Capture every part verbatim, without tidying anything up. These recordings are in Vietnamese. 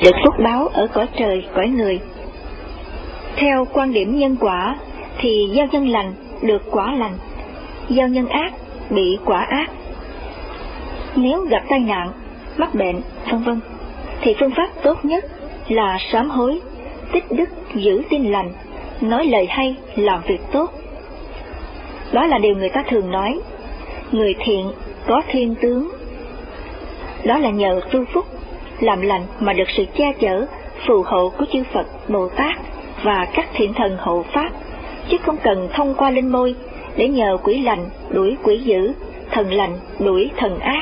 được phúc báo ở cõi trời cõi người. Theo quan điểm nhân quả thì gieo nhân lành được quả lành, gieo nhân ác bị quả ác. Nếu gặp tai nạn, mắc bệnh, vân vân, thì phương pháp tốt nhất là sám hối, tích đức, giữ tin lành, nói lời hay, làm việc tốt. Đó là điều người ta thường nói, người thiện có thiên tướng. Đó là nhờ tu phúc, làm lành mà được sự che chở, phù hộ của chư Phật, Bồ Tát và các thiện thần hộ pháp, chứ không cần thông qua linh môi để nhờ quỷ lành đuổi quỷ dữ, thần lành đuổi thần ác.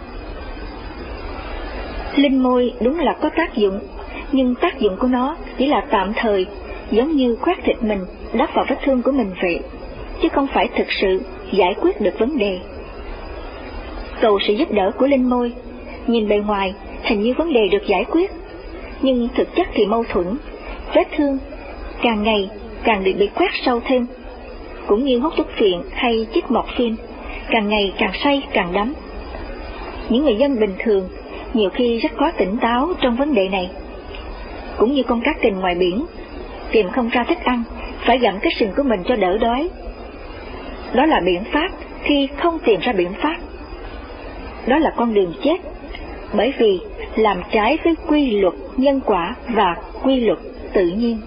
Linh môi đúng là có tác dụng, nhưng tác dụng của nó chỉ là tạm thời, giống như khoét thịt mình đắp vào vết thương của mình vậy, chứ không phải thực sự giải quyết được vấn đề. Cầu sự giúp đỡ của linh môi, nhìn bề ngoài hình như vấn đề được giải quyết, nhưng thực chất thì mâu thuẫn, vết thương càng ngày càng bị bị khoét sâu thêm, cũng như hút thuốc phiện hay chích morphine, càng ngày càng say càng đắm. Những người dân bình thường nhiều khi rất khó tỉnh táo trong vấn đề này, cũng như con cá kình ngoài biển, tìm không ra thức ăn, phải gặm cái sừng của mình cho đỡ đói. Đó là biện pháp khi không tìm ra biện pháp. Đó là con đường chết, bởi vì làm trái với quy luật nhân quả và quy luật tự nhiên.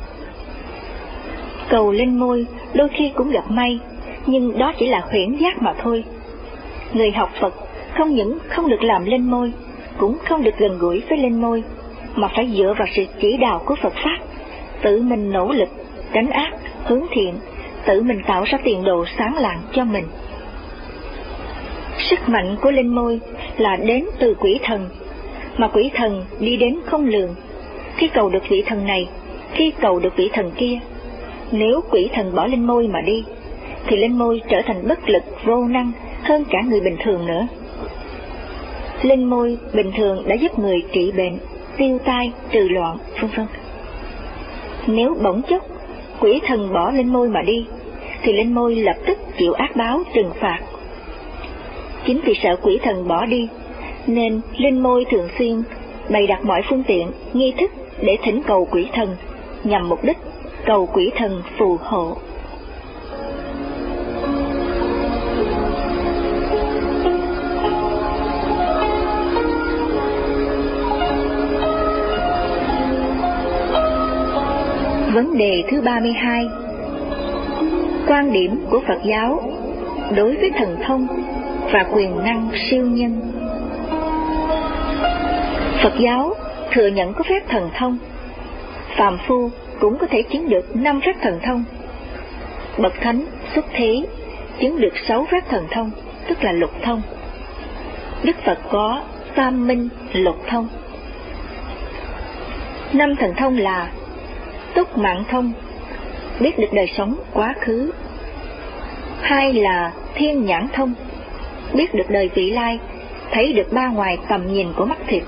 Cầu linh môi đôi khi cũng gặp may, nhưng đó chỉ là huyễn giác mà thôi. Người học Phật không những không được làm linh môi, cũng không được gần gũi với linh môi, mà phải dựa vào sự chỉ đạo của Phật Pháp, tự mình nỗ lực, tránh ác, hướng thiện, tự mình tạo ra tiền đồ sáng lạng cho mình. Sức mạnh của linh môi là đến từ quỷ thần, mà quỷ thần đi đến không lường. Khi cầu được vị thần này, khi cầu được vị thần kia, nếu quỷ thần bỏ linh môi mà đi, thì linh môi trở thành bất lực vô năng hơn cả người bình thường nữa. Linh môi bình thường đã giúp người trị bệnh, tiêu tai, trừ loạn, vân vân. Nếu bỗng chốc quỷ thần bỏ linh môi mà đi, thì linh môi lập tức chịu ác báo trừng phạt. Chính vì sợ quỷ thần bỏ đi, nên linh môi thường xuyên bày đặt mọi phương tiện, nghi thức để thỉnh cầu quỷ thần, nhằm mục đích cầu quỷ thần phù hộ. Vấn đề thứ ba mươi hai. Quan điểm của Phật giáo đối với thần thông và quyền năng siêu nhân. Phật giáo thừa nhận có phép thần thông, phàm phu cũng có thể chứng được năm phép thần thông. Bậc thánh xuất thế chứng được sáu phép thần thông, tức là lục thông. Đức Phật có tam minh lục thông. Năm thần thông là túc mạng thông, biết được đời sống quá khứ. Hai là thiên nhãn thông, biết được đời vị lai, thấy được ba ngoài tầm nhìn của mắt thịt.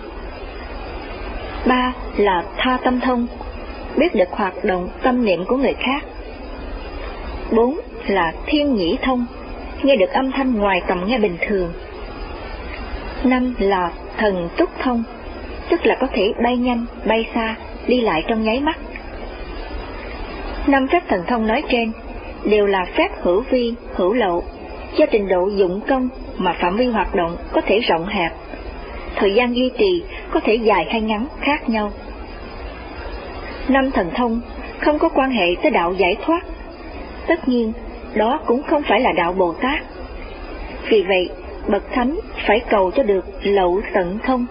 Ba là tha tâm thông, biết được hoạt động tâm niệm của người khác. Bốn là thiên nhĩ thông, nghe được âm thanh ngoài tầm nghe bình thường. Năm là thần túc thông, tức là có thể bay nhanh, bay xa, đi lại trong nháy mắt. Năm phép thần thông nói trên đều là phép hữu vi, hữu lậu, do trình độ dụng công mà phạm vi hoạt động có thể rộng hẹp, thời gian duy trì có thể dài hay ngắn khác nhau. Năm thần thông không có quan hệ tới đạo giải thoát, tất nhiên đó cũng không phải là đạo Bồ Tát. Vì vậy, bậc thánh phải cầu cho được lậu tận thông.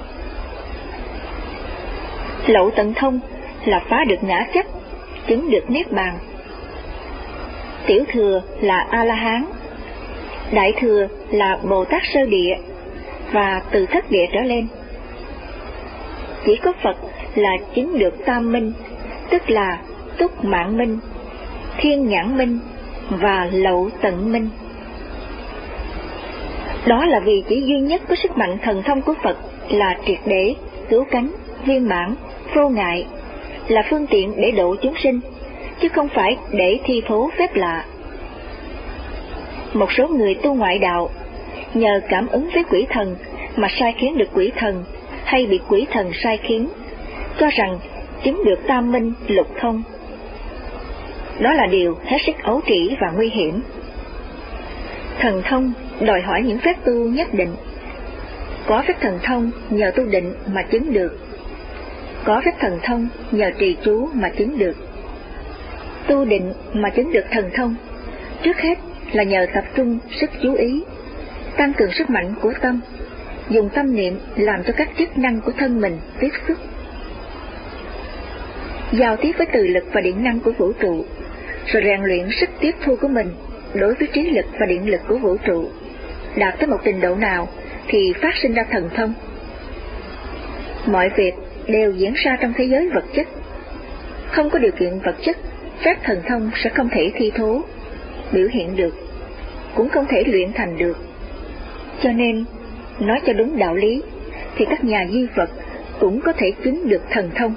Lậu tận thông là phá được ngã chấp, chứng được niết bàn. Tiểu thừa là A-la-hán, đại thừa là Bồ Tát sơ địa, và từ thất địa trở lên. Chỉ có Phật là chứng được tam minh, tức là túc mạng minh, thiên nhãn minh và lậu tận minh. Đó là vì chỉ duy nhất có sức mạnh thần thông của Phật là triệt để, cứu cánh, viên mãn, vô ngại, là phương tiện để độ chúng sinh, chứ không phải để thi thố phép lạ. Một số người tu ngoại đạo nhờ cảm ứng với quỷ thần mà sai khiến được quỷ thần, hay bị quỷ thần sai khiến, cho rằng chứng được tam minh lục thông. Đó là điều hết sức ấu trĩ và nguy hiểm. Thần thông đòi hỏi những phép tu nhất định. Có phép thần thông nhờ tu định mà chứng được. Có phép thần thông nhờ trì chú mà chứng được. Tu định mà chứng được thần thông, trước hết là nhờ tập trung sức chú ý, tăng cường sức mạnh của tâm, dùng tâm niệm làm cho các chức năng của thân mình tiếp xúc. Giao tiếp với từ lực và điện năng của vũ trụ, rồi rèn luyện sức tiếp thu của mình đối với trí lực và điện lực của vũ trụ, đạt tới một trình độ nào thì phát sinh ra thần thông. Mọi việc đều diễn ra trong thế giới vật chất. Không có điều kiện vật chất, phép thần thông sẽ không thể thi thố, biểu hiện được, cũng không thể luyện thành được. Cho nên, nói cho đúng đạo lý, thì các nhà duy vật cũng có thể chứng được thần thông.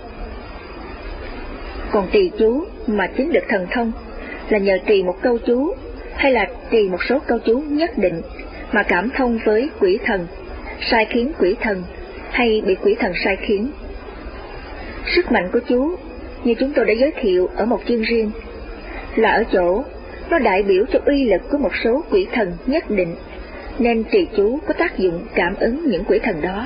Còn trì chú mà chứng được thần thông là nhờ trì một câu chú, hay là trì một số câu chú nhất định mà cảm thông với quỷ thần, sai khiến quỷ thần, hay bị quỷ thần sai khiến. Sức mạnh của chú, như chúng tôi đã giới thiệu ở một chương riêng, là ở chỗ nó đại biểu cho uy lực của một số quỷ thần nhất định, nên trì chú có tác dụng cảm ứng những quỷ thần đó.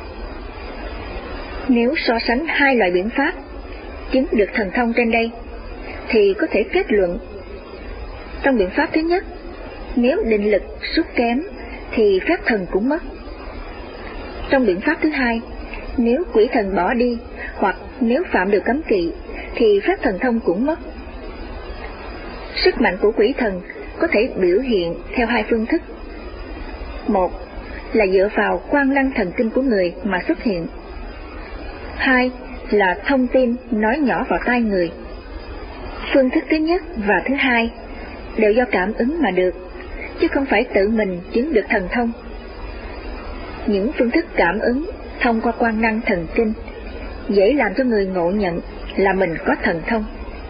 Nếu so sánh hai loại biện pháp chứng được thần thông trên đây, thì có thể kết luận, trong biện pháp thứ nhất, nếu định lực sút kém thì phép thần cũng mất. Trong biện pháp thứ hai, nếu quỷ thần bỏ đi hoặc nếu phạm được cấm kỵ thì phép thần thông cũng mất. Sức mạnh của quỷ thần có thể biểu hiện theo hai phương thức. Một là dựa vào quang năng thần kinh của người mà xuất hiện. Hai là thông tin nói nhỏ vào tai người. Phương thức thứ nhất và thứ hai đều do cảm ứng mà được, chứ không phải tự mình chứng được thần thông. Những phương thức cảm ứng thông qua quang năng thần kinh dễ làm cho người ngộ nhận là mình có thần thông.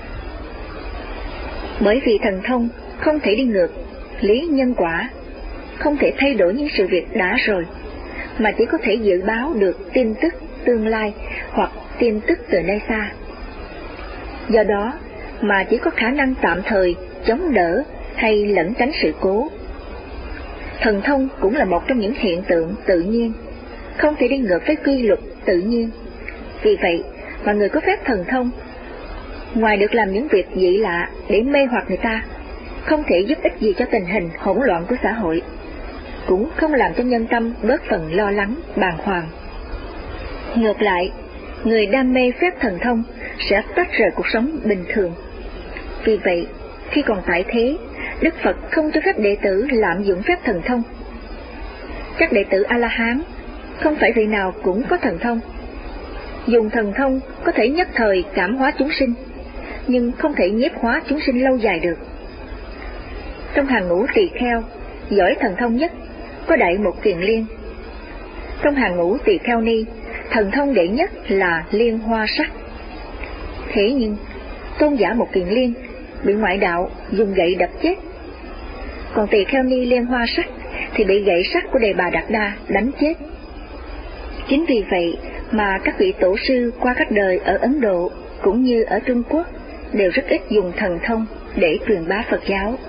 Bởi vì thần thông không thể đi ngược lý nhân quả, không thể thay đổi những sự việc đã rồi, mà chỉ có thể dự báo được tin tức tương lai hoặc tin tức từ nơi xa. Do đó mà chỉ có khả năng tạm thời chống đỡ hay lẩn tránh sự cố. Thần thông cũng là một trong những hiện tượng tự nhiên, không thể đi ngược với quy luật tự nhiên. Vì vậy mà người có phép thần thông, ngoài được làm những việc dị lạ để mê hoặc người ta, không thể giúp ích gì cho tình hình hỗn loạn của xã hội, cũng không làm cho nhân tâm bớt phần lo lắng, bàng hoàng. Ngược lại, người đam mê phép thần thông sẽ tách rời cuộc sống bình thường. Vì vậy, khi còn tại thế, Đức Phật không cho phép đệ tử lạm dụng phép thần thông. Các đệ tử A-la-hán không phải vị nào cũng có thần thông. Dùng thần thông có thể nhất thời cảm hóa chúng sinh, nhưng không thể nhiếp hóa chúng sinh lâu dài được. Trong hàng ngũ tỳ kheo, giỏi thần thông nhất có Đại Mục Kiền Liên. Trong hàng ngũ tỳ kheo ni, thần thông đệ nhất là Liên Hoa Sắc. Thế nhưng, tôn giả Mục Kiền Liên bị ngoại đạo dùng gậy đập chết. Còn tỳ kheo ni Liên Hoa Sắc thì bị gậy sắt của Đề Bà Đạt Đa đánh chết. Chính vì vậy mà các vị tổ sư qua các đời ở Ấn Độ cũng như ở Trung Quốc đều rất ít dùng thần thông để truyền bá Phật giáo.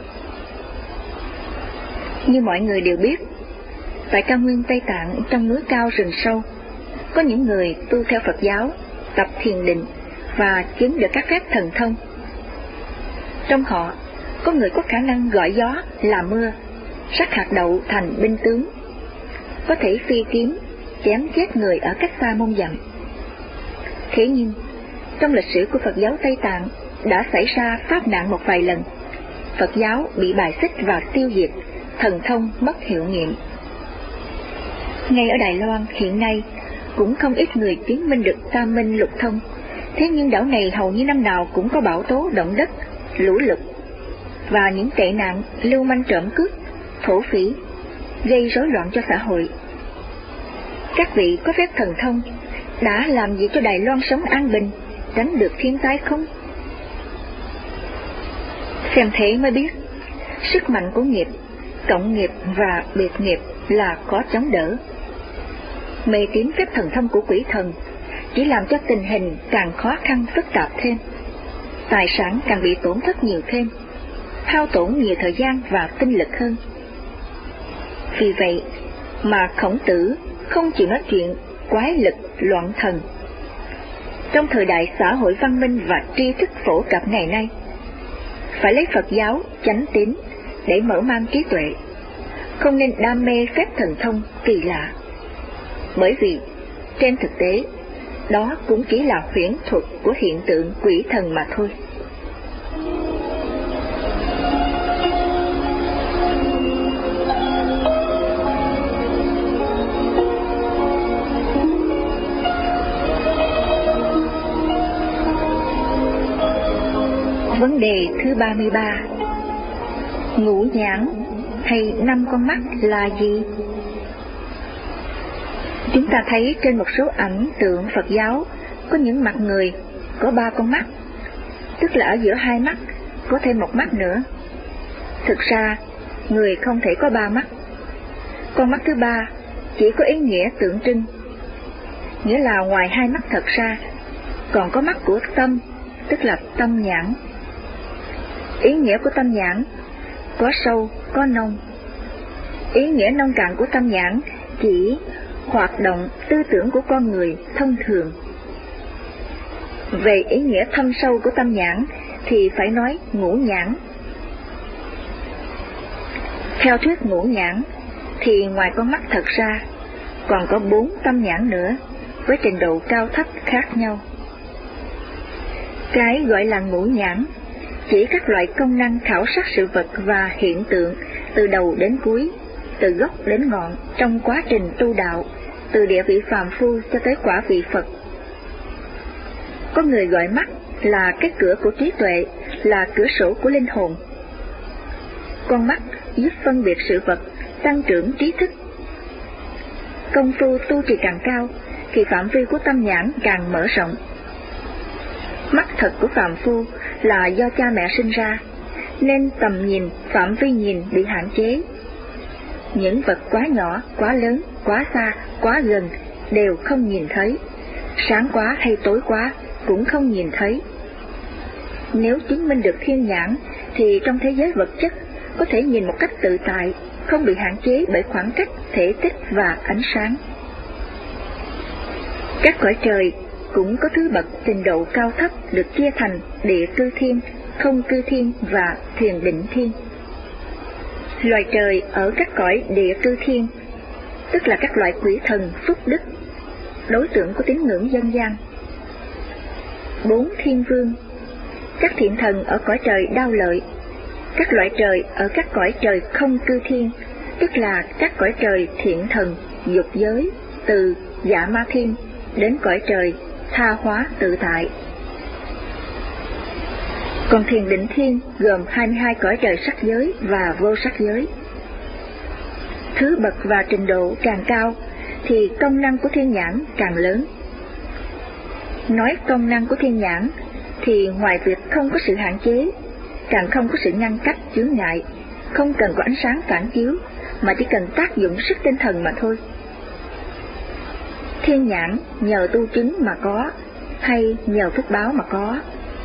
Như mọi người đều biết, tại cao nguyên Tây Tạng trong núi cao rừng sâu, có những người tu theo Phật giáo, tập thiền định và chứng được các phép thần thông. Trong họ, có người có khả năng gọi gió làm mưa, sắc hạt đậu thành binh tướng, có thể phi kiếm, chém chết người ở cách xa môn dặm. Thế nhưng, trong lịch sử của Phật giáo Tây Tạng đã xảy ra pháp nạn một vài lần, Phật giáo bị bài xích và tiêu diệt, thần thông mất hiệu nghiệm. Ngay ở Đài Loan hiện nay, cũng không ít người chứng minh được tam minh lục thông, thế nhưng đảo này hầu như năm nào cũng có bão tố động đất, lũ lụt, và những tệ nạn lưu manh trộm cướp, thổ phỉ, gây rối loạn cho xã hội. Các vị có phép thần thông đã làm gì cho Đài Loan sống an bình, tránh được thiên tai không? Xem thế mới biết, sức mạnh của nghiệp, cộng nghiệp và biệt nghiệp là có chống đỡ. Mê tín phép thần thông của quỷ thần chỉ làm cho tình hình càng khó khăn phức tạp thêm, tài sản càng bị tổn thất nhiều thêm, hao tổn nhiều thời gian và tinh lực hơn. Vì vậy mà Khổng Tử không chịu nói chuyện quái lực loạn thần. Trong thời đại xã hội văn minh và tri thức phổ cập ngày nay, phải lấy Phật giáo chánh tín để mở mang trí tuệ, không nên đam mê phép thần thông kỳ lạ, bởi vì trên thực tế đó cũng chỉ là huyễn thuật của hiện tượng quỷ thần mà thôi. Vấn đề thứ ba mươi ba. Ngũ nhãn hay năm con mắt là gì? Chúng ta thấy trên một số ảnh tượng Phật giáo có những mặt người có ba con mắt, tức là ở giữa hai mắt có thêm một mắt nữa. Thực ra, người không thể có ba mắt. Con mắt thứ ba chỉ có ý nghĩa tượng trưng, nghĩa là ngoài hai mắt thật ra, còn có mắt của tâm, tức là tâm nhãn. Ý nghĩa của tâm nhãn có sâu, có nông. Ý nghĩa nông cạn của tâm nhãn chỉ hoạt động tư tưởng của con người thông thường. Về ý nghĩa thâm sâu của tâm nhãn thì phải nói ngũ nhãn. Theo thuyết ngũ nhãn thì ngoài con mắt thật ra còn có bốn tâm nhãn nữa với trình độ cao thấp khác nhau. Cái gọi là ngũ nhãn chỉ các loại công năng khảo sát sự vật và hiện tượng từ đầu đến cuối, từ gốc đến ngọn trong quá trình tu đạo, từ địa vị phàm phu cho tới quả vị Phật. Có người gọi mắt là cái cửa của trí tuệ, là cửa sổ của linh hồn. Con mắt giúp phân biệt sự vật, tăng trưởng trí thức. Công phu tu trì càng cao thì phạm vi của tâm nhãn càng mở rộng. Mắt thật của phàm phu là do cha mẹ sinh ra, nên tầm nhìn, phạm vi nhìn bị hạn chế. Những vật quá nhỏ, quá lớn, quá xa, quá gần đều không nhìn thấy, sáng quá hay tối quá cũng không nhìn thấy. Nếu chứng minh được thiên nhãn thì trong thế giới vật chất có thể nhìn một cách tự tại, không bị hạn chế bởi khoảng cách, thể tích và ánh sáng. Các cõi trời cũng có thứ bậc trình độ cao thấp được chia thành địa cư thiên, không cư thiên và thiền định thiên. Loài trời ở các cõi địa cư thiên, tức là các loại quỷ thần phúc đức, đối tượng của tín ngưỡng dân gian. Bốn thiên vương, các thiện thần ở cõi trời đao lợi, các loại trời ở các cõi trời không cư thiên, tức là các cõi trời thiện thần, dục giới, từ dạ ma thiên đến cõi trời tha hóa tự tại. Còn thiền định thiên gồm hai mươi hai cõi trời sắc giới và vô sắc giới. Thứ bậc và trình độ càng cao thì công năng của thiên nhãn càng lớn. Nói công năng của thiên nhãn thì ngoài việc không có sự hạn chế, càng không có sự ngăn cách chướng ngại, không cần có ánh sáng phản chiếu, mà chỉ cần tác dụng sức tinh thần mà thôi. Thiên nhãn nhờ tu chứng mà có, hay nhờ phúc báo mà có.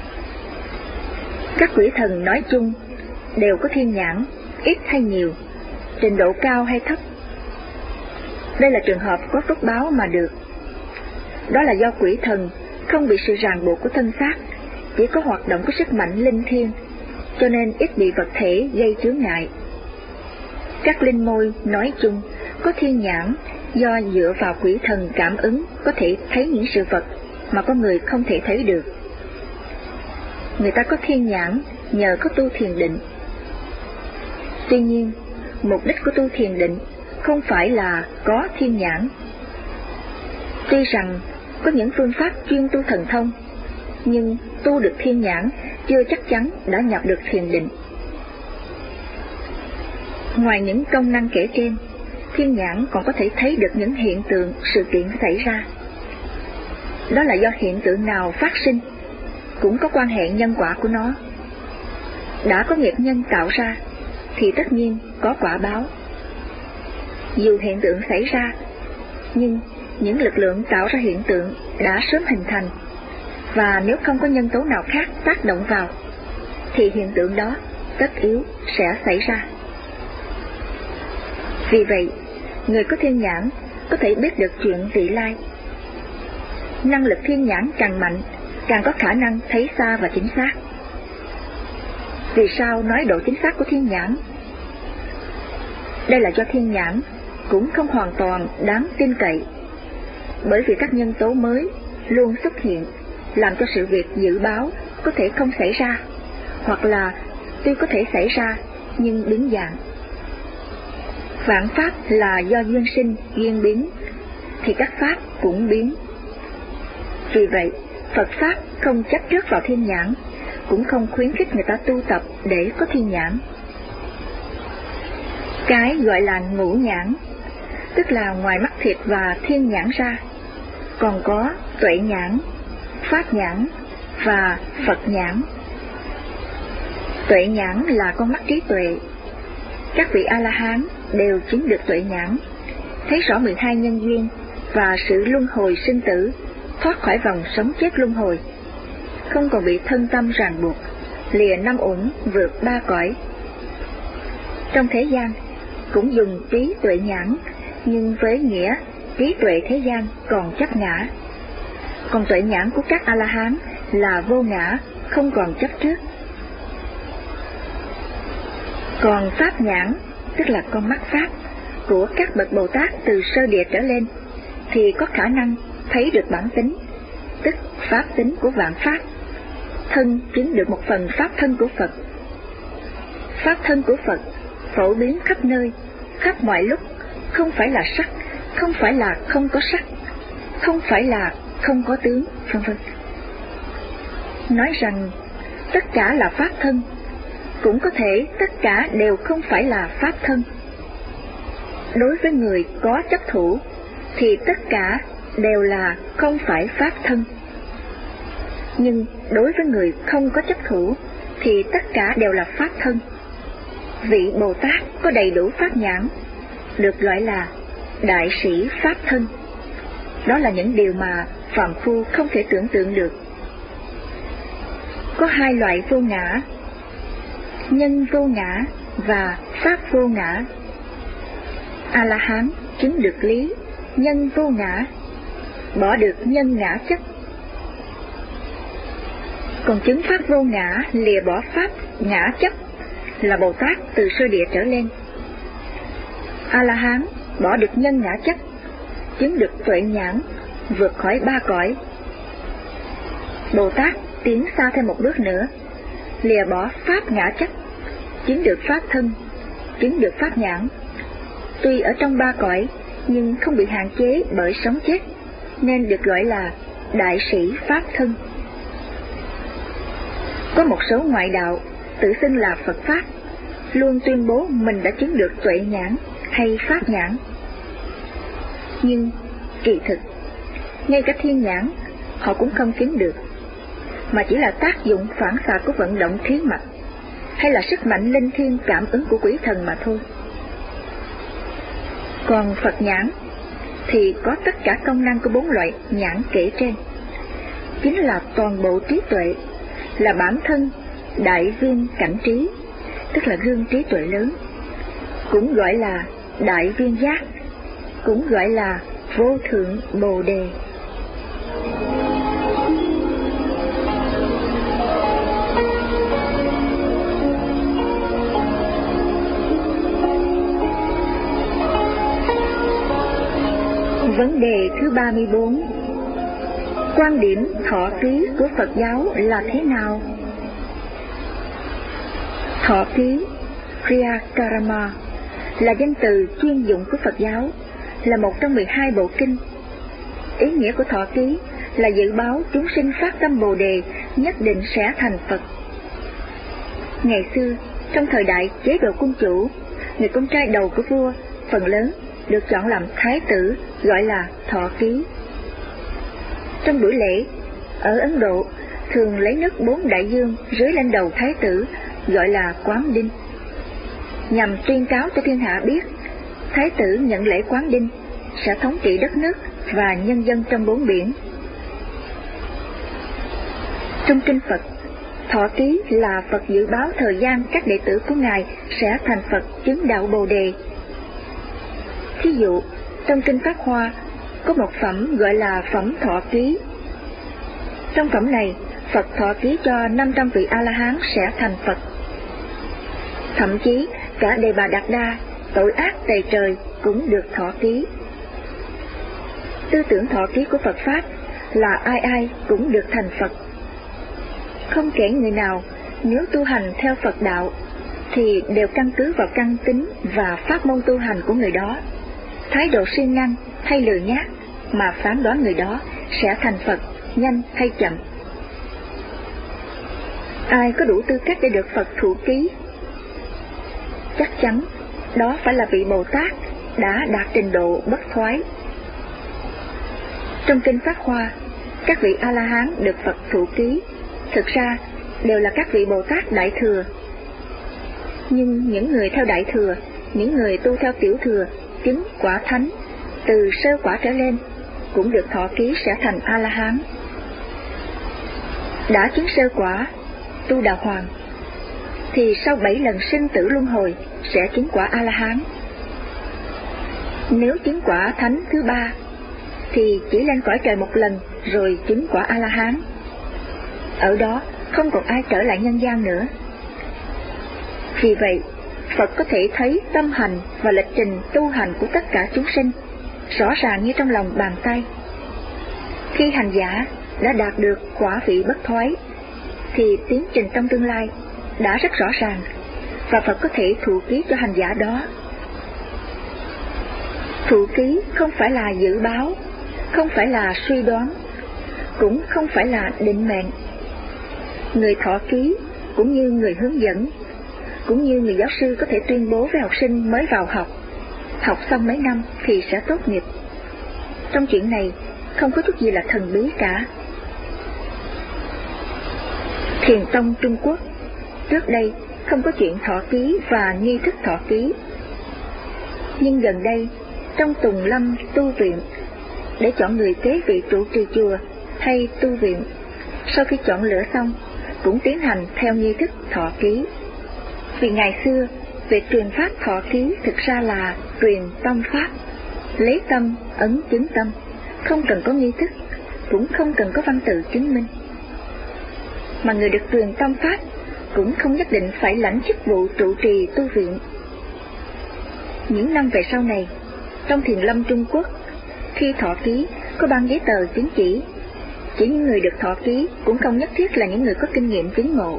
Các quỷ thần nói chung đều có thiên nhãn, ít hay nhiều, trình độ cao hay thấp. Đây là trường hợp có phúc báo mà được. Đó là do quỷ thần không bị sự ràng buộc của thân xác, chỉ có hoạt động của sức mạnh linh thiêng, cho nên ít bị vật thể gây chướng ngại. Các linh môi nói chung có thiên nhãn do dựa vào quỷ thần cảm ứng có thể thấy những sự vật mà con người không thể thấy được. Người ta có thiên nhãn nhờ có tu thiền định. Tuy nhiên, mục đích của tu thiền định không phải là có thiên nhãn. Tuy rằng có những phương pháp chuyên tu thần thông, nhưng tu được thiên nhãn chưa chắc chắn đã nhập được thiền định. Ngoài những công năng kể trên, thiên nhãn còn có thể thấy được những hiện tượng, sự kiện xảy ra. Đó là do hiện tượng nào phát sinh cũng có quan hệ nhân quả của nó. Đã có nghiệp nhân tạo ra thì tất nhiên có quả báo. Dù hiện tượng xảy ra, nhưng những lực lượng tạo ra hiện tượng đã sớm hình thành, và nếu không có nhân tố nào khác tác động vào, thì hiện tượng đó tất yếu sẽ xảy ra. Vì vậy, người có thiên nhãn có thể biết được chuyện vị lai. Năng lực thiên nhãn càng mạnh, càng có khả năng thấy xa và chính xác. Vì sao nói độ chính xác của thiên nhãn? Đây là do thiên nhãn cũng không hoàn toàn đáng tin cậy, bởi vì các nhân tố mới luôn xuất hiện, làm cho sự việc dự báo có thể không xảy ra, hoặc là tuy có thể xảy ra nhưng biến dạng. Vạn pháp là do duyên sinh, duyên biến, thì các pháp cũng biến. Vì vậy, Phật Pháp không chấp trước vào thiên nhãn, cũng không khuyến khích người ta tu tập để có thiên nhãn. Cái gọi là ngũ nhãn, tức là ngoài mắt thịt và thiên nhãn ra, còn có tuệ nhãn, pháp nhãn và Phật nhãn. Tuệ nhãn là con mắt trí tuệ. Các vị A-la-hán đều chứng được tuệ nhãn, thấy rõ mười hai nhân duyên và sự luân hồi sinh tử, thoát khỏi vòng sống chết luân hồi, không còn bị thân tâm ràng buộc, lìa năm uẩn vượt ba cõi. Trong thế gian cũng dùng trí tuệ nhãn, nhưng với nghĩa trí tuệ thế gian còn chấp ngã. Còn tuệ nhãn của các A-la-hán là vô ngã, không còn chấp trước. Còn pháp nhãn, tức là con mắt pháp của các bậc Bồ Tát từ sơ địa trở lên, thì có khả năng thấy được bản tính, tức pháp tính của vạn pháp, thân chứng được một phần pháp thân của Phật. Pháp thân của Phật phổ biến khắp nơi, khắp mọi lúc, không phải là sắc, không phải là không có sắc, không phải là không có tướng, vân vân. Nói rằng tất cả là pháp thân, cũng có thể tất cả đều không phải là pháp thân. Đối với người có chấp thủ thì tất cả đều là không phải pháp thân. Nhưng đối với người không có chấp thủ thì tất cả đều là pháp thân. Vị Bồ Tát có đầy đủ pháp nhãn được gọi là đại sĩ pháp thân. Đó là những điều mà phàm phu không thể tưởng tượng được. Có hai loại vô ngã: nhân vô ngã và pháp vô ngã. A-la-hán chứng được lý nhân vô ngã, bỏ được nhân ngã chấp. Còn chứng pháp vô ngã, lìa bỏ pháp ngã chấp, là Bồ Tát từ sơ địa trở lên. A-la-hán bỏ được nhân ngã chấp, chứng được tuệ nhãn, vượt khỏi ba cõi. Bồ Tát tiến xa thêm một bước nữa, lìa bỏ pháp ngã chấp, chứng được pháp thân, chứng được pháp nhãn. Tuy ở trong ba cõi nhưng không bị hạn chế bởi sống chết, nên được gọi là đại sĩ pháp thân. Có một số ngoại đạo tự xưng là Phật Pháp, luôn tuyên bố mình đã chứng được tuệ nhãn hay pháp nhãn. Nhưng kỳ thực, ngay cả thiên nhãn họ cũng không chứng được, mà chỉ là tác dụng phản xạ của vận động khí mạch, hay là sức mạnh linh thiêng cảm ứng của quỷ thần mà thôi. Còn Phật nhãn thì có tất cả công năng của bốn loại nhãn kể trên, chính là toàn bộ trí tuệ, là bản thân đại viên cảnh trí, tức là gương trí tuệ lớn, cũng gọi là đại viên giác, cũng gọi là vô thượng bồ đề. Vấn đề thứ ba mươi bốn. Quan điểm thọ ký của Phật giáo là thế nào? Thọ ký, Kriya Karama, là danh từ chuyên dụng của Phật giáo, là một trong mười hai bộ kinh. Ý nghĩa của thọ ký là dự báo chúng sinh phát tâm Bồ đề nhất định sẽ thành Phật. Ngày xưa, trong thời đại chế độ quân chủ, người con trai đầu của vua phần lớn được chọn làm thái tử, gọi là thọ ký. Trong buổi lễ, ở Ấn Độ, thường lấy nước bốn đại dương rưới lên đầu thái tử, gọi là Quán Đinh, nhằm tuyên cáo cho thiên hạ biết thái tử nhận lễ Quán Đinh sẽ thống trị đất nước và nhân dân trong bốn biển. Trong kinh Phật, Thọ Ký là Phật dự báo thời gian các đệ tử của Ngài sẽ thành Phật chứng đạo Bồ Đề. Thí dụ, trong kinh Pháp Hoa có một phẩm gọi là phẩm Thọ Ký. Trong phẩm này, Phật thọ ký cho năm trăm vị A-la-hán sẽ thành Phật. Thậm chí cả Đề Bà Đạt Đa, tội ác tày trời cũng được thọ ký. Tư tưởng thọ ký của Phật Pháp là ai ai cũng được thành Phật. Không kể người nào, nếu tu hành theo Phật đạo thì đều căn cứ vào căn tính và pháp môn tu hành của người đó, thái độ siêng năng hay lười nhác mà phán đoán người đó sẽ thành Phật nhanh hay chậm. Ai có đủ tư cách để được Phật thụ ký? Chắc chắn đó phải là vị Bồ Tát đã đạt trình độ bất thoái. Trong kinh Pháp Hoa, các vị A-la-hán được Phật thụ ký thực ra đều là các vị Bồ Tát Đại Thừa. Nhưng những người theo Đại Thừa, những người tu theo Tiểu Thừa, chứng quả thánh, từ sơ quả trở lên, cũng được thọ ký sẽ thành A-la-hán. Đã chứng sơ quả, tu đà hoàng, thì sau bảy lần sinh tử luân hồi sẽ chứng quả A-la-hán. Nếu chứng quả thánh thứ ba, thì chỉ lên cõi trời một lần rồi chứng quả A-la-hán. Ở đó không còn ai trở lại nhân gian nữa. Vì vậy, Phật có thể thấy tâm hành và lịch trình tu hành của tất cả chúng sinh rõ ràng như trong lòng bàn tay. Khi hành giả đã đạt được quả vị bất thoái, thì tiến trình trong tương lai đã rất rõ ràng, và Phật có thể thụ ký cho hành giả đó. Thụ ký không phải là dự báo, không phải là suy đoán, cũng không phải là định mệnh. Người thọ ký cũng như người hướng dẫn, cũng như người giáo sư có thể tuyên bố với học sinh mới vào học, học xong mấy năm thì sẽ tốt nghiệp. Trong chuyện này không có chút gì là thần bí cả. Thiền tông Trung Quốc trước đây không có chuyện thọ ký và nghi thức thọ ký. Nhưng gần đây, trong Tùng Lâm tu viện, để chọn người kế vị trụ trì chùa hay tu viện, sau khi chọn lựa xong, cũng tiến hành theo nghi thức thọ ký. Vì ngày xưa, việc truyền pháp thọ ký thực ra là truyền tâm pháp, lấy tâm ấn chứng tâm, không cần có nghi thức, cũng không cần có văn tự chứng minh. Mà người được truyền tâm pháp cũng không nhất định phải lãnh chức vụ trụ trì tu viện. Những năm về sau này, trong Thiền Lâm Trung Quốc, khi thọ ký có ban giấy tờ chứng chỉ, chỉ những người được thọ ký cũng không nhất thiết là những người có kinh nghiệm chứng ngộ.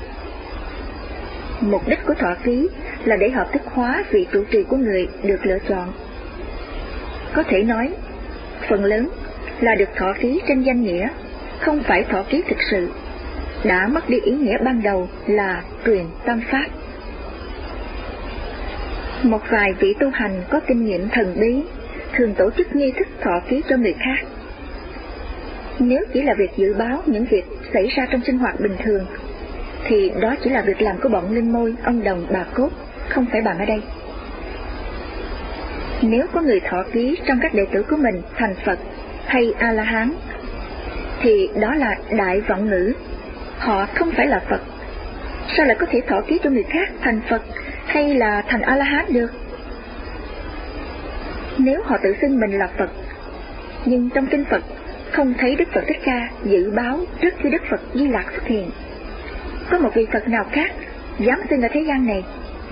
Mục đích của thọ ký là để hợp thức hóa vị trụ trì của người được lựa chọn. Có thể nói, phần lớn là được thọ ký trên danh nghĩa, không phải thọ ký thực sự, đã mất đi ý nghĩa ban đầu là truyền tâm pháp. Một vài vị tu hành có kinh nghiệm thần bí thường tổ chức nghi thức thọ ký cho người khác. Nếu chỉ là việc dự báo những việc xảy ra trong sinh hoạt bình thường, thì đó chỉ là việc làm của bọn linh môi, ông đồng, bà cốt, không phải bàn ở đây. Nếu có người thọ ký trong các đệ tử của mình thành Phật hay A-la-hán, thì đó là đại vọng ngữ, họ không phải là Phật. Sao lại có thể thọ ký cho người khác thành Phật hay là thành A-la-hán được? Nếu họ tự xưng mình là Phật, nhưng trong kinh Phật không thấy Đức Phật Thích Ca dự báo trước khi Đức Phật Di Lạc xuất hiện, có một vị Phật nào khác dám xưng ở thế gian này?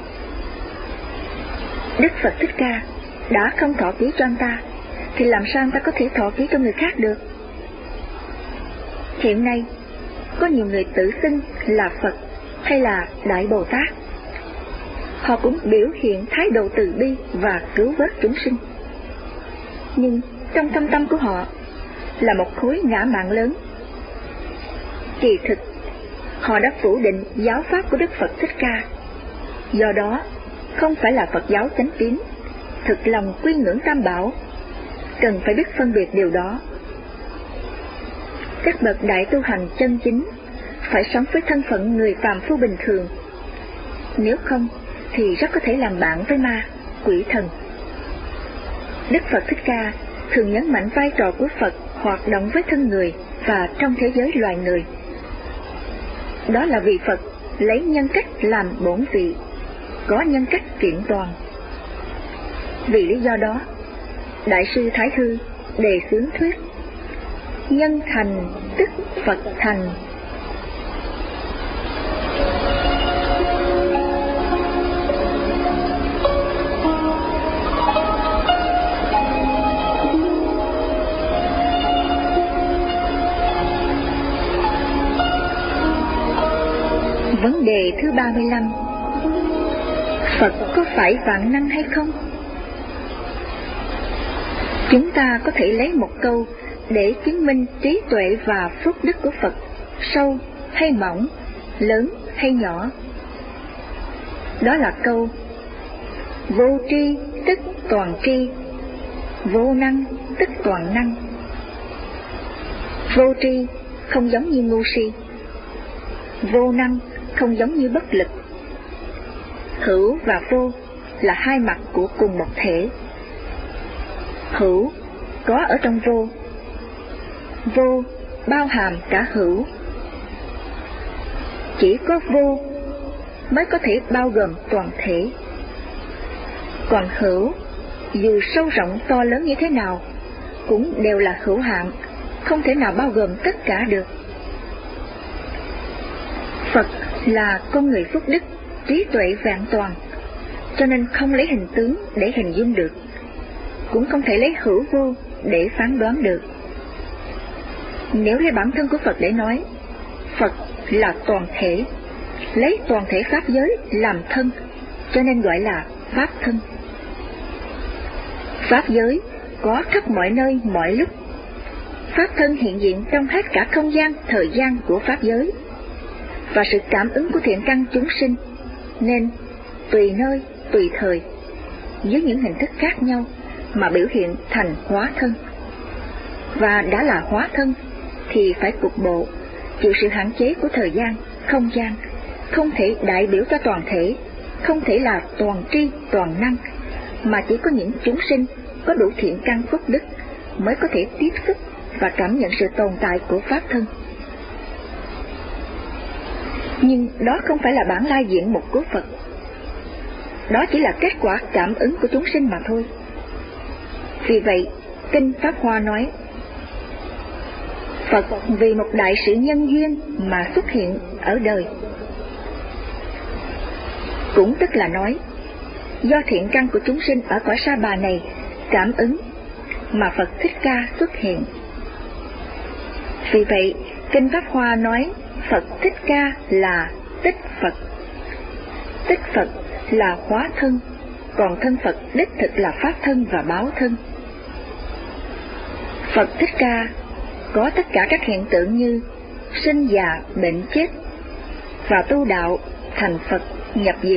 Đức Phật Thích Ca đã không thọ ký cho anh ta, thì làm sao anh ta có thể thọ ký cho người khác được? Hiện nay, có nhiều người tự xưng là Phật hay là Đại Bồ Tát. Họ cũng biểu hiện thái độ từ bi và cứu vớt chúng sinh. Nhưng trong thâm tâm của họ là một khối ngã mạn lớn. Kỳ thực, họ đã phủ định giáo pháp của Đức Phật Thích Ca. Do đó, không phải là Phật giáo chánh tín, thực lòng quy ngưỡng Tam Bảo, cần phải biết phân biệt điều đó. Các bậc đại tu hành chân chính phải sống với thân phận người phàm phu bình thường, nếu không thì rất có thể làm bạn với ma, quỷ thần. Đức Phật Thích Ca thường nhấn mạnh vai trò của Phật hoạt động với thân người và trong thế giới loài người. Đó là vì Phật lấy nhân cách làm bổn vị, có nhân cách kiện toàn. Vì lý do đó, Đại sư Thái Thư đề xướng thuyết nhân thành tức Phật thành. Vấn đề thứ ba mươi lăm: Phật có phải vạn năng hay không? Chúng ta có thể lấy một câu để chứng minh trí tuệ và phước đức của Phật sâu hay mỏng, lớn hay nhỏ. Đó là câu vô tri tức toàn tri, vô năng tức toàn năng. Vô tri không giống như ngu si, vô năng không giống như bất lực. Hữu và vô là hai mặt của cùng một thể. Hữu có ở trong vô, vô bao hàm cả hữu. Chỉ có vô mới có thể bao gồm toàn thể. Còn hữu, dù sâu rộng to lớn như thế nào, cũng đều là hữu hạn, không thể nào bao gồm tất cả được. Phật là con người phước đức, trí tuệ vẹn toàn, cho nên không lấy hình tướng để hình dung được, cũng không thể lấy hữu vô để phán đoán được. Nếu lấy bản thân của Phật để nói, Phật là toàn thể, lấy toàn thể pháp giới làm thân, cho nên gọi là pháp thân. Pháp giới có khắp mọi nơi mọi lúc. Pháp thân hiện diện trong hết cả không gian, thời gian của pháp giới và sự cảm ứng của thiện căn chúng sinh, nên tùy nơi, tùy thời, dưới những hình thức khác nhau mà biểu hiện thành hóa thân. Và đã là hóa thân thì phải cục bộ, chịu sự hạn chế của thời gian, không gian, không thể đại biểu cho toàn thể, không thể là toàn tri, toàn năng, mà chỉ có những chúng sinh có đủ thiện căn phước đức mới có thể tiếp xúc và cảm nhận sự tồn tại của pháp thân. Nhưng đó không phải là bản lai diện mục của Phật. Đó chỉ là kết quả cảm ứng của chúng sinh mà thôi. Vì vậy, Kinh Pháp Hoa nói, Phật vì một đại sự nhân duyên mà xuất hiện ở đời. Cũng tức là nói, do thiện căn của chúng sinh ở cõi Sa Bà này cảm ứng mà Phật Thích Ca xuất hiện. Vì vậy, Kinh Pháp Hoa nói Phật Thích Ca là tích Phật. Tích Phật là hóa thân, còn thân Phật đích thực là pháp thân và báo thân. Phật Thích Ca có tất cả các hiện tượng như sinh già, bệnh chết, và tu đạo, thành Phật, nhập diệt.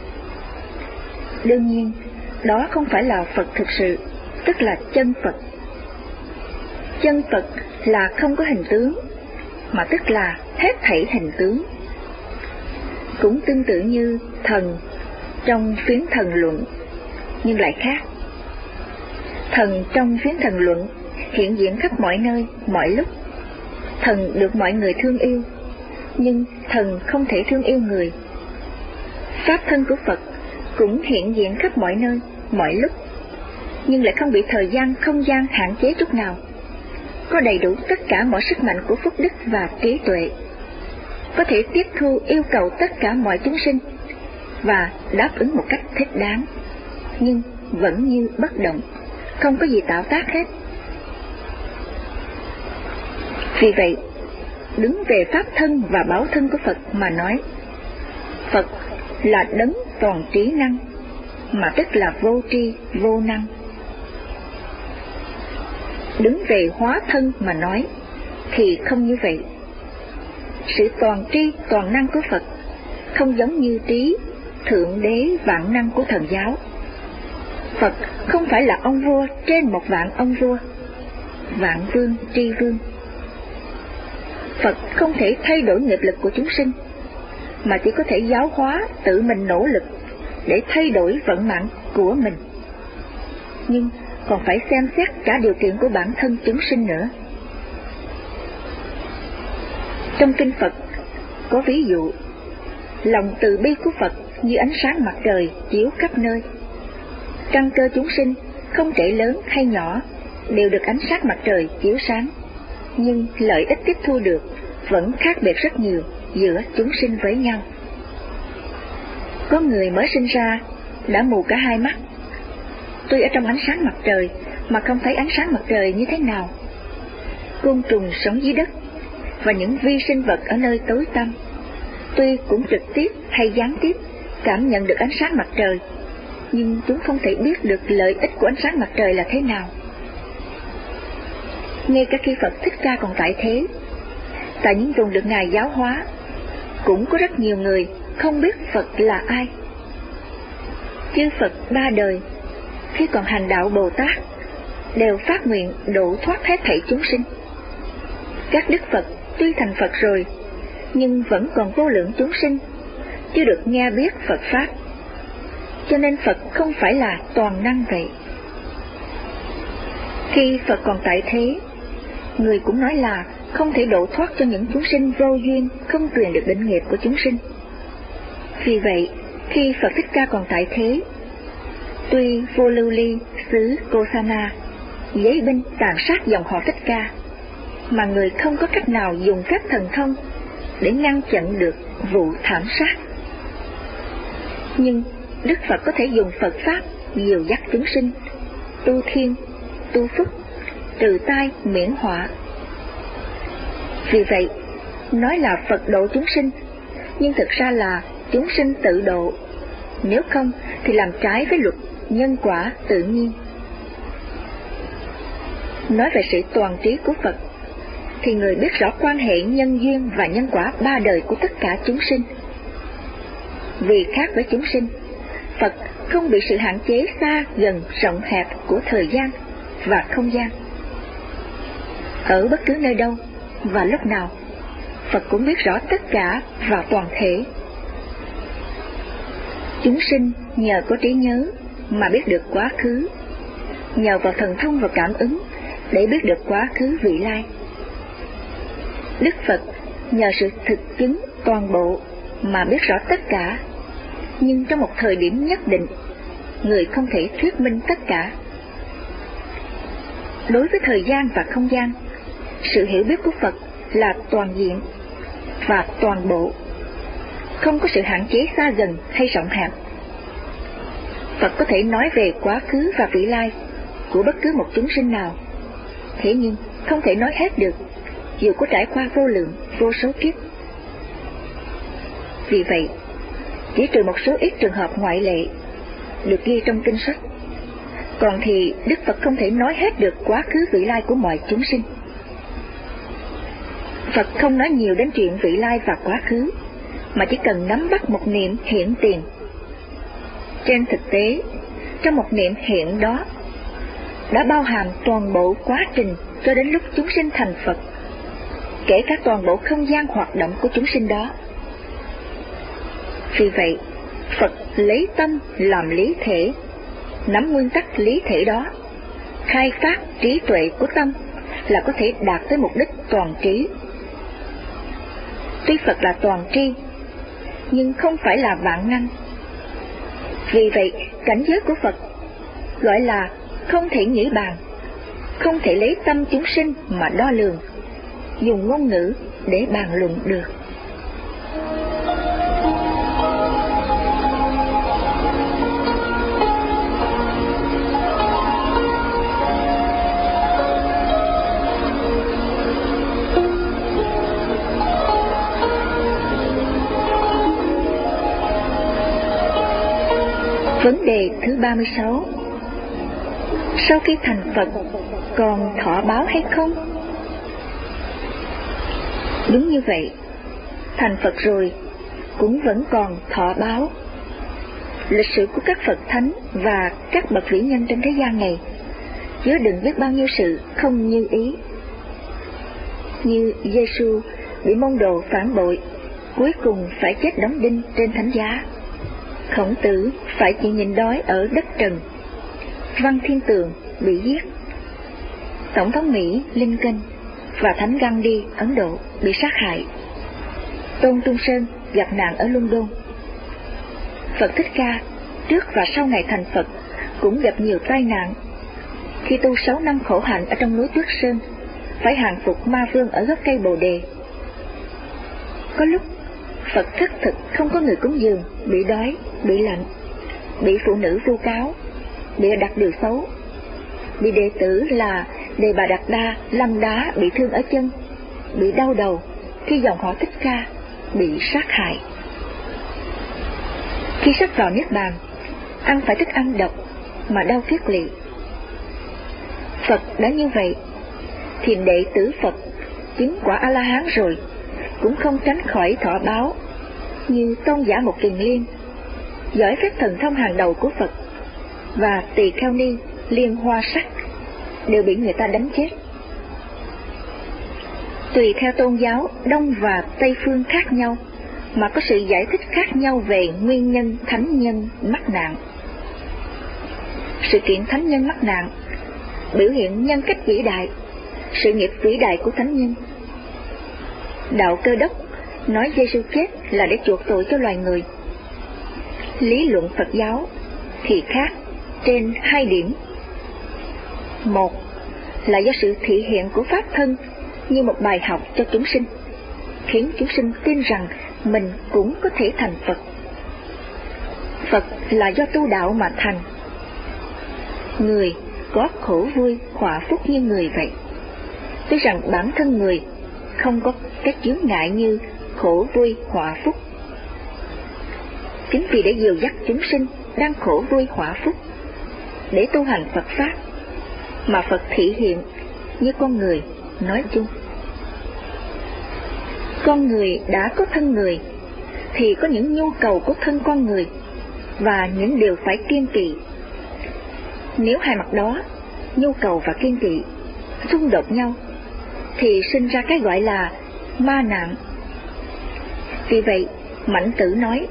Đương nhiên, đó không phải là Phật thực sự, tức là chân Phật. Chân Phật là không có hình tướng, mà tức là hết thảy hình tướng. Cũng tương tự như thần trong phiến thần luận, nhưng lại khác. Thần trong phiến thần luận hiện diện khắp mọi nơi, mọi lúc. Thần được mọi người thương yêu, nhưng thần không thể thương yêu người. Pháp thân của Phật cũng hiện diện khắp mọi nơi, mọi lúc, nhưng lại không bị thời gian, không gian hạn chế chút nào. Có đầy đủ tất cả mọi sức mạnh của phước đức và trí tuệ, có thể tiếp thu yêu cầu tất cả mọi chúng sinh và đáp ứng một cách thích đáng, nhưng vẫn như bất động, không có gì tạo tác hết. Vì vậy, đứng về pháp thân và báo thân của Phật mà nói, Phật là đấng toàn trí năng, mà tức là vô tri, vô năng. Đứng về hóa thân mà nói thì không như vậy. Sự toàn tri, toàn năng của Phật không giống như trí, thượng đế vạn năng của thần giáo. Phật không phải là ông vua trên một vạn ông vua, vạn vương tri vương. Phật không thể thay đổi nghiệp lực của chúng sinh, mà chỉ có thể giáo hóa tự mình nỗ lực để thay đổi vận mạng của mình. Nhưng còn phải xem xét cả điều kiện của bản thân chúng sinh nữa. Trong kinh Phật có ví dụ, lòng từ bi của Phật như ánh sáng mặt trời chiếu khắp nơi. Căn cơ chúng sinh, không kể lớn hay nhỏ, đều được ánh sáng mặt trời chiếu sáng, nhưng lợi ích tiếp thu được vẫn khác biệt rất nhiều giữa chúng sinh với nhau. Có người mới sinh ra đã mù cả hai mắt, tuy ở trong ánh sáng mặt trời mà không thấy ánh sáng mặt trời như thế nào. Côn trùng sống dưới đất và những vi sinh vật ở nơi tối tăm, tuy cũng trực tiếp hay gián tiếp cảm nhận được ánh sáng mặt trời, nhưng chúng không thể biết được lợi ích của ánh sáng mặt trời là thế nào. Ngay cả khi Phật Thích Ca còn tại thế, tại những vùng được Ngài giáo hóa, cũng có rất nhiều người không biết Phật là ai. Chư Phật ba đời, khi còn hành đạo Bồ Tát, đều phát nguyện độ thoát hết thảy chúng sinh. Các Đức Phật tuy thành Phật rồi, nhưng vẫn còn vô lượng chúng sinh chưa được nghe biết Phật Pháp, cho nên Phật không phải là toàn năng vậy. Khi Phật còn tại thế, người cũng nói là không thể độ thoát cho những chúng sinh vô duyên, không truyền được định nghiệp của chúng sinh. Vì vậy, khi Phật Thích Ca còn tại thế, tuy vô lưu ly xứ Kosana giấy binh tàn sát dòng họ Thích Ca, mà người không có cách nào dùng phép thần thông để ngăn chặn được vụ thảm sát. Nhưng Đức Phật có thể dùng Phật Pháp dìu dắt chúng sinh, tu thiên, tu phúc, trừ tai miễn họa. Vì vậy, nói là Phật độ chúng sinh, nhưng thực ra là chúng sinh tự độ, nếu không thì làm trái với luật nhân quả tự nhiên. Nói về sự toàn trí của Phật, thì người biết rõ quan hệ nhân duyên và nhân quả ba đời của tất cả chúng sinh. Vì khác với chúng sinh, Phật không bị sự hạn chế xa gần rộng hẹp của thời gian và không gian. Ở bất cứ nơi đâu và lúc nào, Phật cũng biết rõ tất cả và toàn thể. Chúng sinh nhờ có trí nhớ mà biết được quá khứ, nhờ vào thần thông và cảm ứng để biết được quá khứ vị lai. Đức Phật nhờ sự thực chứng toàn bộ mà biết rõ tất cả, nhưng trong một thời điểm nhất định, người không thể thuyết minh tất cả. Đối với thời gian và không gian, sự hiểu biết của Phật là toàn diện và toàn bộ, không có sự hạn chế xa gần hay rộng hẹp. Phật có thể nói về quá khứ và vị lai của bất cứ một chúng sinh nào, thế nhưng không thể nói hết được, dù có trải qua vô lượng, vô số kiếp. Vì vậy, chỉ trừ một số ít trường hợp ngoại lệ được ghi trong kinh sách, còn thì Đức Phật không thể nói hết được quá khứ vị lai của mọi chúng sinh. Phật không nói nhiều đến chuyện vị lai và quá khứ, mà chỉ cần nắm bắt một niệm hiện tiền. Trên thực tế, trong một niệm hiện đó đã bao hàm toàn bộ quá trình cho đến lúc chúng sinh thành Phật, kể cả toàn bộ không gian hoạt động của chúng sinh đó. Vì vậy, Phật lấy tâm làm lý thể, nắm nguyên tắc lý thể đó, khai phát trí tuệ của tâm là có thể đạt tới mục đích toàn trí. Tuy Phật là toàn tri, nhưng không phải là vạn năng. Vì vậy, cảnh giới của Phật gọi là không thể nghĩ bàn, không thể lấy tâm chúng sinh mà đo lường, dùng ngôn ngữ để bàn luận được. Vấn đề thứ ba mươi sáu. Sau khi thành Phật còn thọ báo hay không? Đúng như vậy, thành Phật rồi cũng vẫn còn thọ báo. Lịch sử của các Phật Thánh và các bậc vĩ nhân trên thế gian này chứa đựng biết bao nhiêu sự không như ý. Như Giê-xu bị môn đồ phản bội, cuối cùng phải chết đóng đinh trên thánh giá. Khổng Tử phải chịu nhịn đói ở đất trần. Văn Thiên Tường bị giết, Tổng thống Mỹ Lincoln và Thánh Gandhi Ấn Độ bị sát hại, Tôn Trung Sơn gặp nạn ở London. Phật Thích Ca trước và sau ngày thành Phật cũng gặp nhiều tai nạn. Khi tu sáu năm khổ hạnh ở trong núi Tuyết Sơn, phải hàng phục ma vương ở gốc cây Bồ Đề. Có lúc Phật thất thực không có người cúng dường, bị đói, bị lạnh, bị phụ nữ vu cáo, bị đặt điều xấu, bị đệ tử là Đề Bà Đạt Đa lâm đá bị thương ở chân, bị đau đầu khi dòng họ Thích Ca bị sát hại. Khi sắp vào Niết Bàn, ăn phải thức ăn độc mà đau kiết lỵ. Phật đã như vậy, thì đệ tử Phật chứng quả A-la-hán rồi cũng không tránh khỏi thọ báo, như Tôn giả Một Kiền Liên, giỏi phép thần thông hàng đầu của Phật, và Tỳ Kheo Ni Liên Hoa Sắc đều bị người ta đánh chết. Tùy theo tôn giáo Đông và Tây phương khác nhau mà có sự giải thích khác nhau về nguyên nhân thánh nhân mắc nạn. Sự kiện thánh nhân mắc nạn biểu hiện nhân cách vĩ đại, sự nghiệp vĩ đại của thánh nhân. Đạo Cơ Đốc nói Giê-xu chết là để chuộc tội cho loài người. Lý luận Phật giáo thì khác trên hai điểm. Một là do sự thị hiện của Pháp thân như một bài học cho chúng sinh, khiến chúng sinh tin rằng mình cũng có thể thành Phật. Phật là do tu đạo mà thành. Người có khổ vui họa phúc như người vậy. Tuy rằng bản thân người không có cái chướng ngại như khổ vui họa phúc. Chính vì để dìu dắt chúng sinh đang khổ vui họa phúc để tu hành Phật Pháp, mà Phật thị hiện như con người nói chung. Con người đã có thân người thì có những nhu cầu của thân con người và những điều phải kiêng kỵ. Nếu hai mặt đó, nhu cầu và kiêng kỵ, xung đột nhau thì sinh ra cái gọi là ma nạn. Vì vậy Mạnh Tử nói: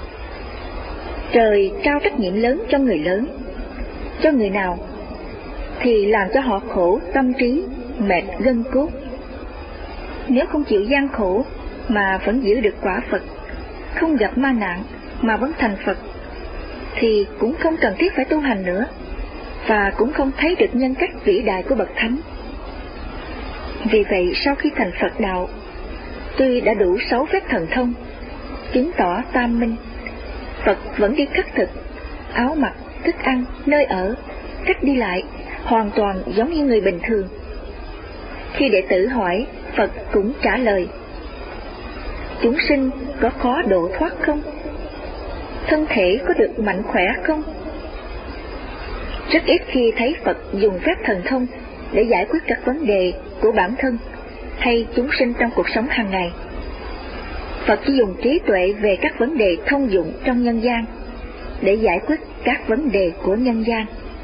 trời trao trách nhiệm lớn cho người lớn, cho người nào thì làm cho họ khổ tâm trí, mệt gân cốt. Nếu không chịu gian khổ mà vẫn giữ được quả Phật, không gặp ma nạn mà vẫn thành Phật, thì cũng không cần thiết phải tu hành nữa, và cũng không thấy được nhân cách vĩ đại của bậc thánh. Vì vậy sau khi thành Phật đạo, tuy đã đủ sáu phép thần thông, chứng tỏ tam minh, Phật vẫn đi khất thực, áo mặc, thức ăn, nơi ở, cách đi lại hoàn toàn giống như người bình thường. Khi đệ tử hỏi, Phật cũng trả lời: chúng sinh có khó độ thoát không? Thân thể có được mạnh khỏe không? Rất ít khi thấy Phật dùng phép thần thông để giải quyết các vấn đề của bản thân hay chúng sinh trong cuộc sống hàng ngày. Phật chỉ dùng trí tuệ về các vấn đề thông dụng trong nhân gian để giải quyết các vấn đề của nhân gian.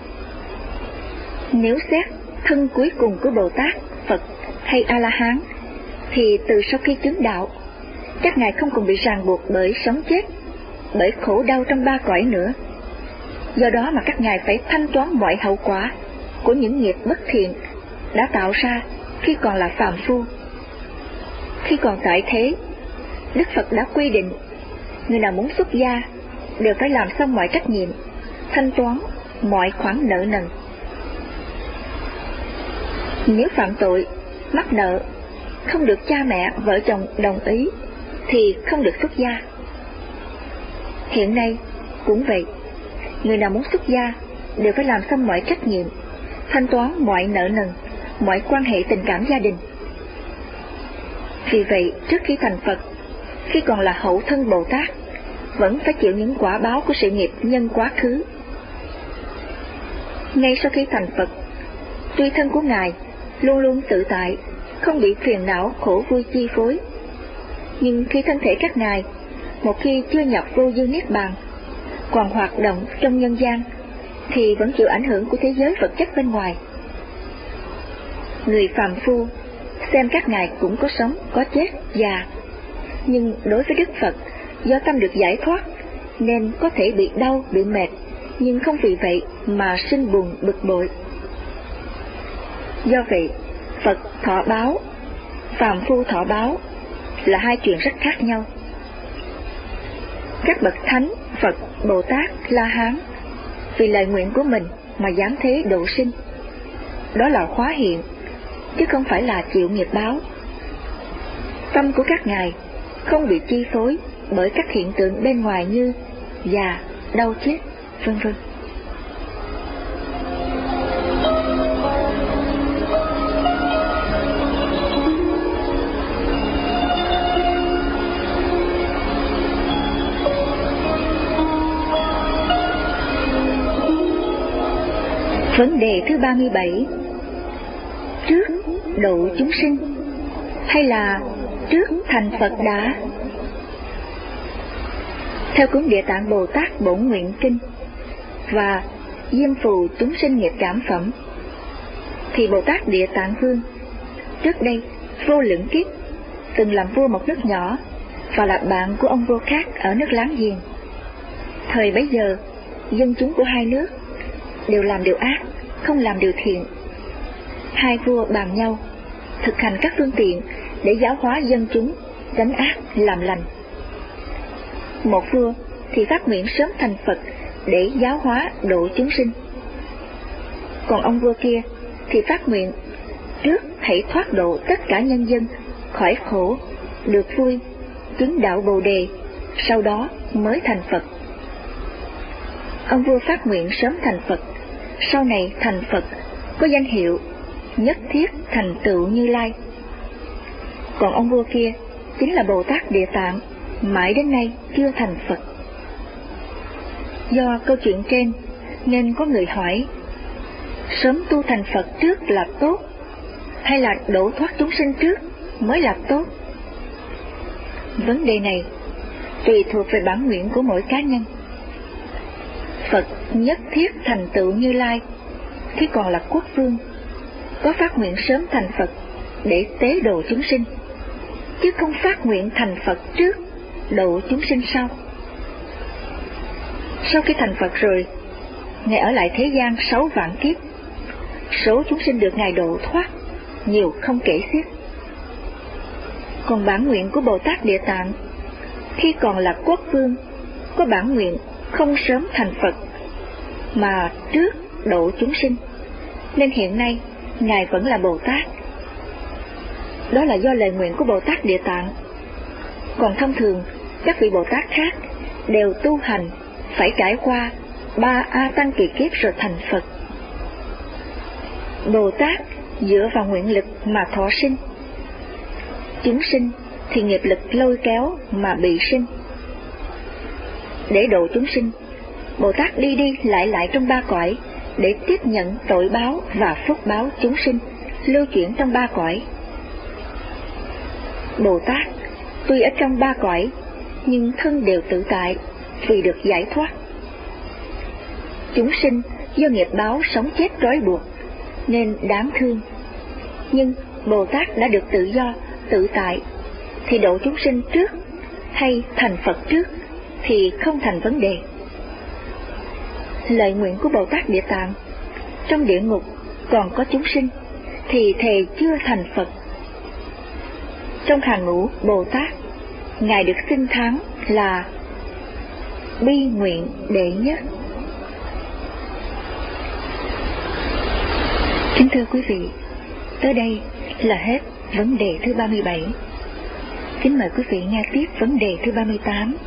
Nếu xét thân cuối cùng của Bồ Tát, Phật hay A-la-hán, thì từ sau khi chứng đạo, các ngài không còn bị ràng buộc bởi sống chết, bởi khổ đau trong ba cõi nữa. Do đó mà các ngài phải thanh toán mọi hậu quả của những nghiệp bất thiện đã tạo ra khi còn là phàm phu. Khi còn tại thế, Đức Phật đã quy định người nào muốn xuất gia đều phải làm xong mọi trách nhiệm, thanh toán mọi khoản nợ nần. Nếu phạm tội, mắc nợ, không được cha mẹ, vợ chồng đồng ý thì không được xuất gia. Hiện nay cũng vậy, người nào muốn xuất gia đều phải làm xong mọi trách nhiệm, thanh toán mọi nợ nần, mọi quan hệ tình cảm gia đình. Vì vậy, trước khi thành Phật, khi còn là hậu thân Bồ Tát, vẫn phải chịu những quả báo của sự nghiệp nhân quá khứ. Ngay sau khi thành Phật, tuy thân của ngài luôn luôn tự tại, không bị phiền não khổ vui chi phối, nhưng khi thân thể các ngài một khi chưa nhập vô dư niết bàn, còn hoạt động trong nhân gian, thì vẫn chịu ảnh hưởng của thế giới vật chất bên ngoài. Người phàm phu xem các ngài cũng có sống, có chết, già, nhưng đối với Đức Phật, do tâm được giải thoát nên có thể bị đau, bị mệt, nhưng không vì vậy mà sinh buồn bực bội. Do vậy, Phật thọ báo, phàm phu thọ báo là hai chuyện rất khác nhau. Các bậc thánh, Phật, Bồ Tát, La Hán vì lời nguyện của mình mà giáng thế độ sinh. Đó là hóa hiện, chứ không phải là chịu nghiệp báo. Tâm của các ngài không bị chi phối bởi các hiện tượng bên ngoài như già, đau chết, vân vân. Vấn đề thứ ba mươi bảy: trước độ chúng sinh hay là trước thành Phật đã? Theo cuốn Địa Tạng Bồ Tát Bổn Nguyện Kinh và Diêm Phù Chúng Sinh Nghiệp Cảm Phẩm thì Bồ Tát Địa Tạng Vương trước đây vô lượng kiếp từng làm vua một nước nhỏ và là bạn của ông vua khác ở nước láng giềng. Thời bấy giờ, dân chúng của hai nước đều làm điều ác, không làm điều thiện. Hai vua bàn nhau thực hành các phương tiện để giáo hóa dân chúng tránh ác làm lành. Một vua thì phát nguyện sớm thành Phật để giáo hóa độ chúng sinh, còn ông vua kia thì phát nguyện trước hãy thoát độ tất cả nhân dân khỏi khổ, được vui, chứng đạo Bồ Đề, sau đó mới thành Phật. Ông vua phát nguyện sớm thành Phật, sau này thành Phật có danh hiệu nhất thiết thành tựu Như Lai. Còn ông vua kia chính là Bồ Tát Địa Tạng, mãi đến nay chưa thành Phật. Do câu chuyện trên nên có người hỏi, sớm tu thành Phật trước là tốt hay là độ thoát chúng sinh trước mới là tốt? Vấn đề này tùy thuộc về bản nguyện của mỗi cá nhân. Phật nhất thiết thành tựu Như Lai khi còn là quốc vương có phát nguyện sớm thành Phật để tế độ chúng sinh, chứ không phát nguyện thành Phật trước độ chúng sinh sau. Sau khi thành Phật rồi, Ngài ở lại thế gian sáu vạn kiếp, số chúng sinh được Ngài độ thoát nhiều không kể xiết. Còn bản nguyện của Bồ Tát Địa Tạng khi còn là quốc vương có bản nguyện không sớm thành Phật mà trước độ chúng sinh, nên hiện nay Ngài vẫn là Bồ Tát. Đó là do lời nguyện của Bồ Tát Địa Tạng. Còn thông thường các vị Bồ Tát khác đều tu hành phải trải qua ba A Tăng kỳ kiếp rồi thành Phật. Bồ Tát dựa vào nguyện lực mà thọ sinh, chúng sinh thì nghiệp lực lôi kéo mà bị sinh. Để độ chúng sinh, Bồ Tát đi đi lại lại trong ba cõi để tiếp nhận tội báo và phúc báo chúng sinh lưu chuyển trong ba cõi. Bồ Tát tuy ở trong ba cõi nhưng thân đều tự tại vì được giải thoát. Chúng sinh do nghiệp báo sống chết trói buộc nên đáng thương, nhưng Bồ Tát đã được tự do, tự tại thì độ chúng sinh trước hay thành Phật trước thì không thành vấn đề. Lời nguyện của Bồ Tát Địa Tạng trong địa ngục còn có chúng sinh thì thề chưa thành Phật. Trong hàng ngũ Bồ Tát, Ngài được xưng thắng là bi nguyện đệ nhất. Kính thưa quý vị, tới đây là hết vấn đề thứ ba mươi bảy. Kính mời quý vị nghe tiếp vấn đề thứ ba mươi tám.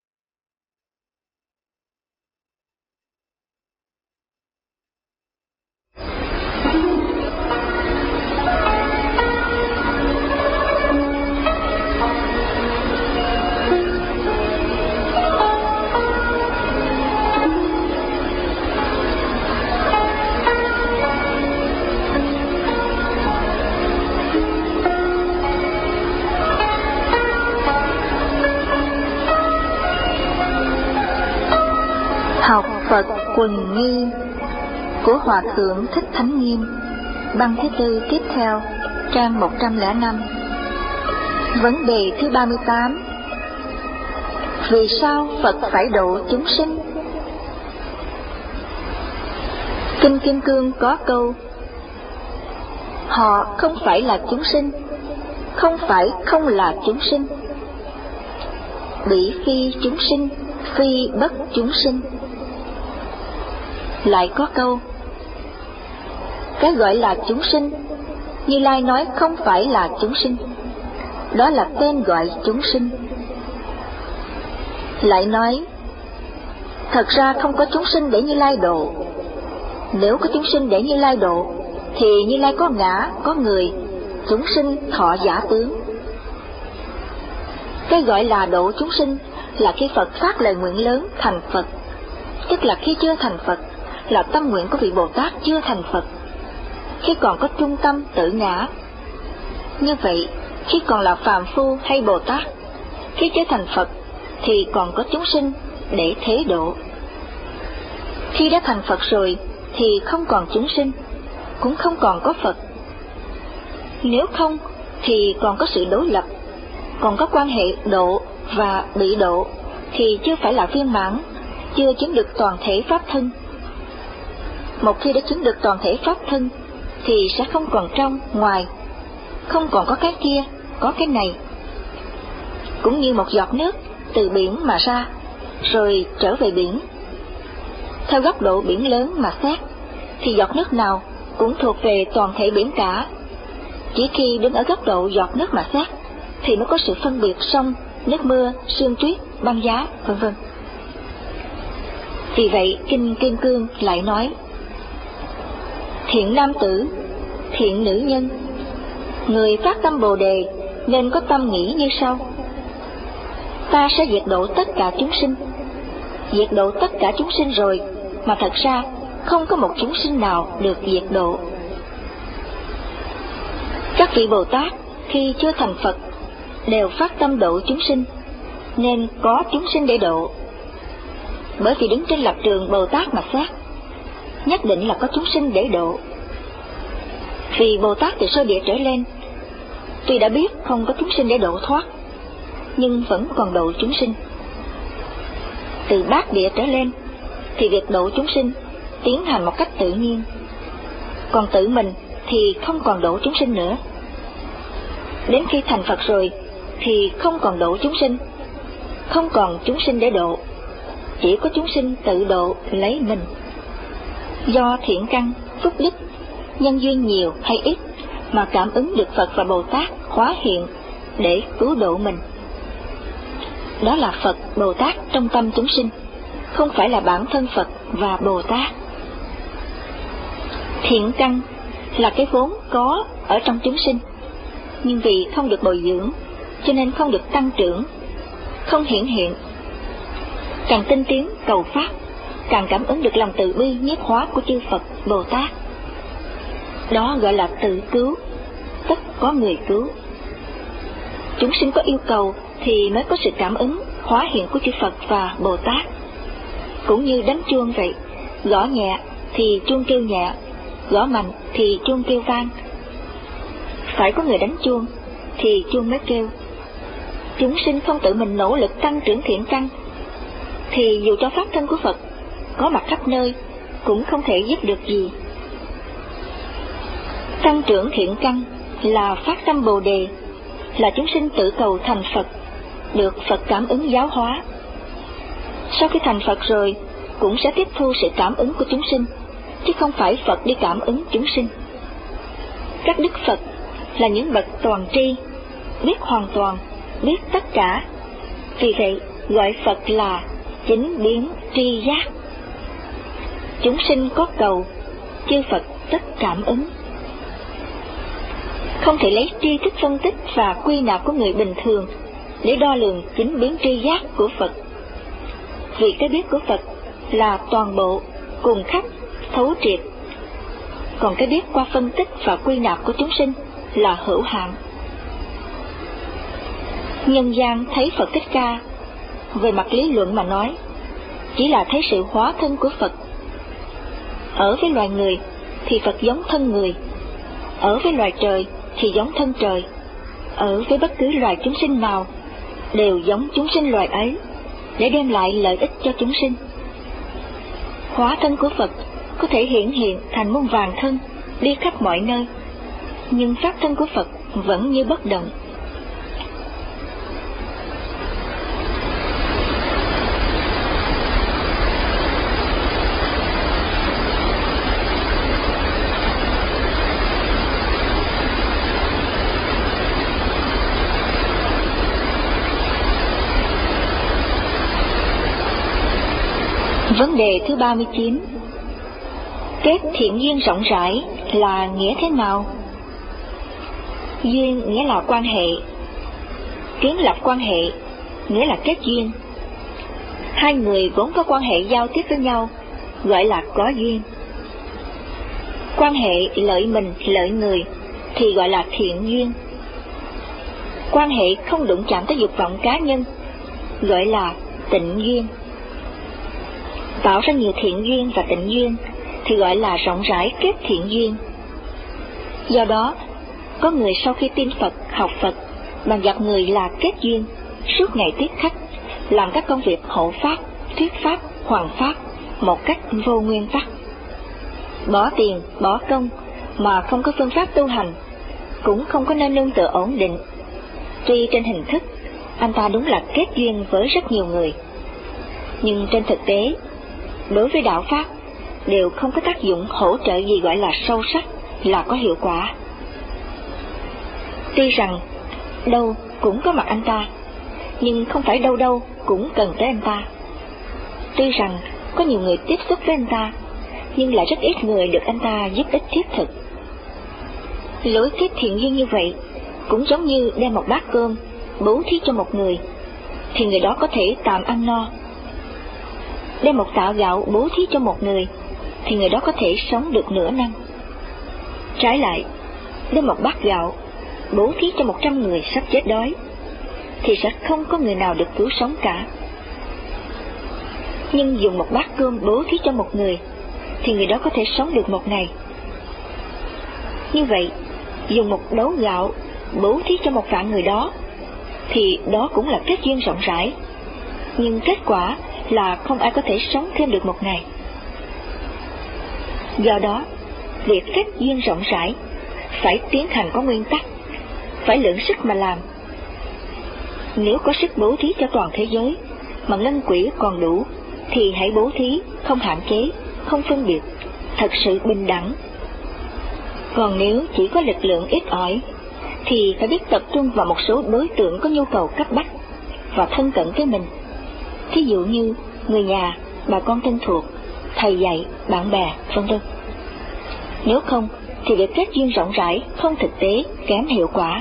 Học Phật Quần Nghi của Hòa Thượng Thích Thánh Nghiêm, băng thứ tư tiếp theo, trang một trăm lẻ năm. Vấn đề thứ ba mươi tám. Vì sao Phật phải độ chúng sinh? Kinh Kim Cương có câu: Họ không phải là chúng sinh, không phải không là chúng sinh. Bỉ phi chúng sinh, phi bất chúng sinh. Lại có câu, cái gọi là chúng sinh, Như Lai nói không phải là chúng sinh, đó là tên gọi chúng sinh. Lại nói, thật ra không có chúng sinh để Như Lai độ. Nếu có chúng sinh để Như Lai độ, thì Như Lai có ngã, có người, chúng sinh thọ giả tướng. Cái gọi là độ chúng sinh là khi Phật phát lời nguyện lớn thành Phật, tức là khi chưa thành Phật, là tâm nguyện của vị Bồ Tát chưa thành Phật, khi còn có trung tâm tự ngã. Như vậy, khi còn là phàm phu hay Bồ Tát, khi chưa thành Phật, thì còn có chúng sinh để thế độ. Khi đã thành Phật rồi, thì không còn chúng sinh, cũng không còn có Phật. Nếu không, thì còn có sự đối lập, còn có quan hệ độ và bị độ, thì chưa phải là viên mãn, chưa chiếm được toàn thể pháp thân. Một khi đã chiếm được toàn thể pháp thân, thì sẽ không còn trong, ngoài, không còn có cái kia, có cái này. Cũng như một giọt nước từ biển mà ra, rồi trở về biển. Theo góc độ biển lớn mà xét, thì giọt nước nào cũng thuộc về toàn thể biển cả. Chỉ khi đứng ở góc độ giọt nước mà xét, thì mới có sự phân biệt sông, nước mưa, sương tuyết, băng giá, vân vân. Vì vậy, Kinh Kim Cương lại nói, thiện nam tử, thiện nữ nhân, người phát tâm Bồ Đề nên có tâm nghĩ như sau: ta sẽ diệt độ tất cả chúng sinh. Diệt độ tất cả chúng sinh rồi, mà thật ra không có một chúng sinh nào được diệt độ. Các vị Bồ Tát khi chưa thành Phật đều phát tâm độ chúng sinh, nên có chúng sinh để độ. Bởi vì đứng trên lập trường Bồ Tát mà xét, nhất định là có chúng sinh để độ. Vì Bồ Tát từ sơ địa trở lên, tuy đã biết không có chúng sinh để độ thoát, nhưng vẫn còn độ chúng sinh. Từ bát địa trở lên, thì việc độ chúng sinh tiến hành một cách tự nhiên. Còn tự mình thì không còn độ chúng sinh nữa. Đến khi thành Phật rồi, thì không còn độ chúng sinh, không còn chúng sinh để độ, chỉ có chúng sinh tự độ lấy mình. Do thiện căn, phúc đức, nhân duyên nhiều hay ít mà cảm ứng được Phật và Bồ Tát hóa hiện để cứu độ mình. Đó là Phật, Bồ Tát trong tâm chúng sinh, không phải là bản thân Phật và Bồ Tát. Thiện căn là cái vốn có ở trong chúng sinh, nhưng vì không được bồi dưỡng, cho nên không được tăng trưởng, không hiển hiện. Càng tinh tiến cầu pháp, càng cảm ứng được lòng từ bi nhiếp hóa của chư Phật, Bồ Tát. Đó gọi là tự cứu, tất có người cứu. Chúng sinh có yêu cầu thì mới có sự cảm ứng, hóa hiện của chư Phật và Bồ Tát. Cũng như đánh chuông vậy, gõ nhẹ thì chuông kêu nhẹ, gõ mạnh thì chuông kêu vang. Phải có người đánh chuông thì chuông mới kêu. Chúng sinh không tự mình nỗ lực tăng trưởng thiện căn, thì dù cho pháp thân của Phật có mặt khắp nơi cũng không thể giúp được gì. Tăng trưởng thiện căn là phát tâm Bồ Đề, là chúng sinh tự cầu thành Phật, được Phật cảm ứng giáo hóa. Sau khi thành Phật rồi, cũng sẽ tiếp thu sự cảm ứng của chúng sinh, chứ không phải Phật đi cảm ứng chúng sinh. Các đức Phật là những bậc toàn tri, biết hoàn toàn, biết tất cả. Vì vậy, gọi Phật là chính biến tri giác. Chúng sinh có cầu, chư Phật tất cảm ứng. Không thể lấy tri thức phân tích và quy nạp của người bình thường để đo lường chính biến tri giác của Phật. Vì cái biết của Phật là toàn bộ, cùng khắp, thấu triệt. Còn cái biết qua phân tích và quy nạp của chúng sinh là hữu hạn. Nhân gian thấy Phật Thích Ca, về mặt lý luận mà nói, chỉ là thấy sự hóa thân của Phật. Ở với loài người thì Phật giống thân người, ở với loài trời thì giống thân trời, ở với bất cứ loài chúng sinh nào đều giống chúng sinh loài ấy, để đem lại lợi ích cho chúng sinh. Hóa thân của Phật có thể hiển hiện thành muôn vàng thân, đi khắp mọi nơi, nhưng pháp thân của Phật vẫn như bất động. Vấn đề thứ ba mươi chín. Kết thiện duyên rộng rãi là nghĩa thế nào? Duyên nghĩa là quan hệ, kiến lập quan hệ nghĩa là kết duyên. Hai người vốn có quan hệ giao tiếp với nhau gọi là có duyên. Quan hệ lợi mình lợi người thì gọi là thiện duyên. Quan hệ không đụng chạm tới dục vọng cá nhân gọi là tịnh duyên. Tạo ra nhiều thiện duyên và tịnh duyên thì gọi là rộng rãi kết thiện duyên. Do đó, có người sau khi tin Phật, học Phật, bằng gặp người là kết duyên, suốt ngày tiếp khách, làm các công việc hộ pháp, thuyết pháp, hoằng pháp một cách vô nguyên tắc. Bỏ tiền, bỏ công mà không có phương pháp tu hành, cũng không có nơi nương tựa ổn định. Tuy trên hình thức, anh ta đúng là kết duyên với rất nhiều người, nhưng trên thực tế, đối với đạo pháp đều không có tác dụng hỗ trợ gì gọi là sâu sắc, là có hiệu quả. Tuy rằng đâu cũng có mặt anh ta, nhưng không phải đâu đâu cũng cần tới anh ta. Tuy rằng có nhiều người tiếp xúc với anh ta, nhưng lại rất ít người được anh ta giúp ích thiết thực. Lối kết thiện duyên như vậy cũng giống như đem một bát cơm bố thí cho một người, thì người đó có thể tạm ăn no. Đem một tạ gạo bố thí cho một người, thì người đó có thể sống được nửa năm. Trái lại, đem một bát gạo bố thí cho một trăm người sắp chết đói, thì sẽ không có người nào được cứu sống cả. Nhưng dùng một bát cơm bố thí cho một người, thì người đó có thể sống được một ngày. Như vậy, dùng một đấu gạo bố thí cho một vạn người đó, thì đó cũng là kết duyên rộng rãi, nhưng kết quả là không ai có thể sống thêm được một ngày. Do đó, việc kết duyên rộng rãi phải tiến hành có nguyên tắc, phải lượng sức mà làm. Nếu có sức bố thí cho toàn thế giới mà ngân quỹ còn đủ, thì hãy bố thí, không hạn chế, không phân biệt, thật sự bình đẳng. Còn nếu chỉ có lực lượng ít ỏi, thì phải biết tập trung vào một số đối tượng có nhu cầu cấp bách và thân cận với mình. Thí dụ như người nhà, bà con thân thuộc, thầy dạy, bạn bè, vân vân. Nếu không, thì việc kết duyên rộng rãi không thực tế, kém hiệu quả.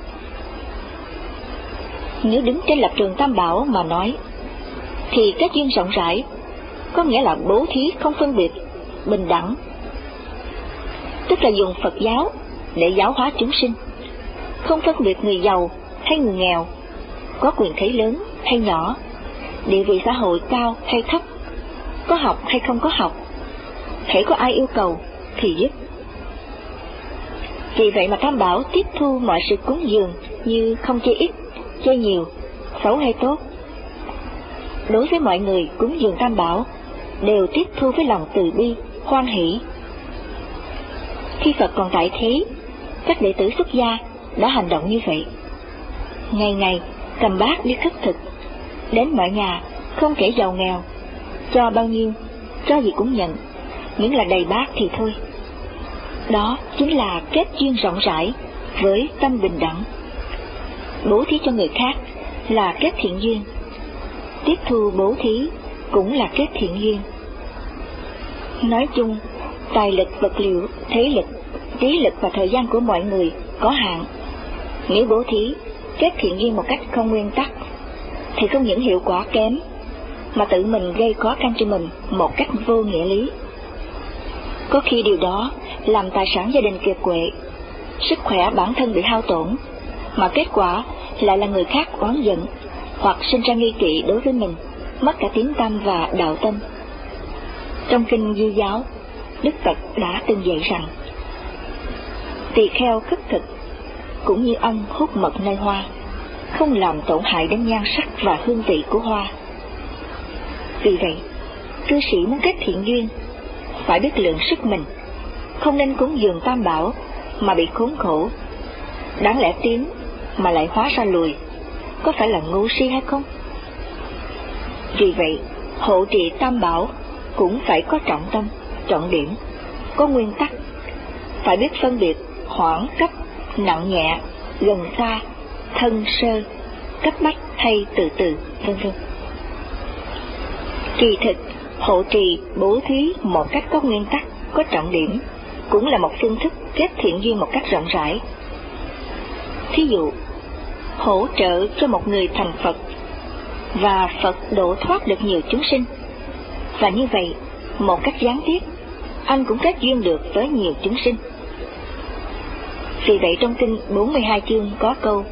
Nếu đứng trên lập trường Tam Bảo mà nói, thì kết duyên rộng rãi có nghĩa là bố thí không phân biệt, bình đẳng. Tức là dùng Phật giáo để giáo hóa chúng sinh, không phân biệt người giàu hay người nghèo, có quyền thế lớn hay nhỏ, địa vị xã hội cao hay thấp, có học hay không có học, hễ có ai yêu cầu thì giúp. Vì vậy mà Tam Bảo tiếp thu mọi sự cúng dường như không chê ít, chê nhiều, xấu hay tốt. Đối với mọi người cúng dường Tam Bảo đều tiếp thu với lòng từ bi, hoan hỷ. Khi Phật còn tại thế, các đệ tử xuất gia đã hành động như vậy. Ngày ngày cầm bát đi khất thực, đến mọi nhà không kể giàu nghèo, cho bao nhiêu, cho gì cũng nhận, miễn là đầy bát thì thôi. Đó chính là kết duyên rộng rãi với tâm bình đẳng. Bố thí cho người khác là kết thiện duyên, tiếp thu bố thí cũng là kết thiện duyên. Nói chung, tài lực, vật liệu, thế lực, trí lực và thời gian của mọi người có hạn. Nếu bố thí, kết thiện duyên một cách không nguyên tắc, thì không những hiệu quả kém, mà tự mình gây khó khăn cho mình một cách vô nghĩa lý. Có khi điều đó làm tài sản gia đình kiệt quệ, sức khỏe bản thân bị hao tổn, mà kết quả lại là người khác oán giận, hoặc sinh ra nghi kỵ đối với mình, mất cả tín tâm và đạo tâm. Trong kinh Di Giáo, Đức Phật đã từng dạy rằng, tỳ kheo khất thực cũng như ong hút mật nơi hoa, không làm tổn hại đến nhan sắc và hương vị của hoa. Vì vậy, cư sĩ muốn kết thiện duyên phải biết lượng sức mình, không nên cúng dường Tam Bảo mà bị khốn khổ, đáng lẽ tiến mà lại hóa ra lùi, có phải là ngu si hay không? Vì vậy, hộ trì tam bảo cũng phải có trọng tâm, trọng điểm, có nguyên tắc, phải biết phân biệt hoãn cấp, nặng nhẹ, gần xa, thân sơ, cấp bách hay từ từ, vân vân. Kỳ thực, hộ trì bố thí một cách có nguyên tắc, có trọng điểm, cũng là một phương thức kết thiện duyên một cách rộng rãi. Thí dụ, hỗ trợ cho một người thành Phật, và Phật độ thoát được nhiều chúng sinh, và như vậy, một cách gián tiếp, anh cũng kết duyên được với nhiều chúng sinh. Vì vậy trong kinh bốn mươi hai chương có câu: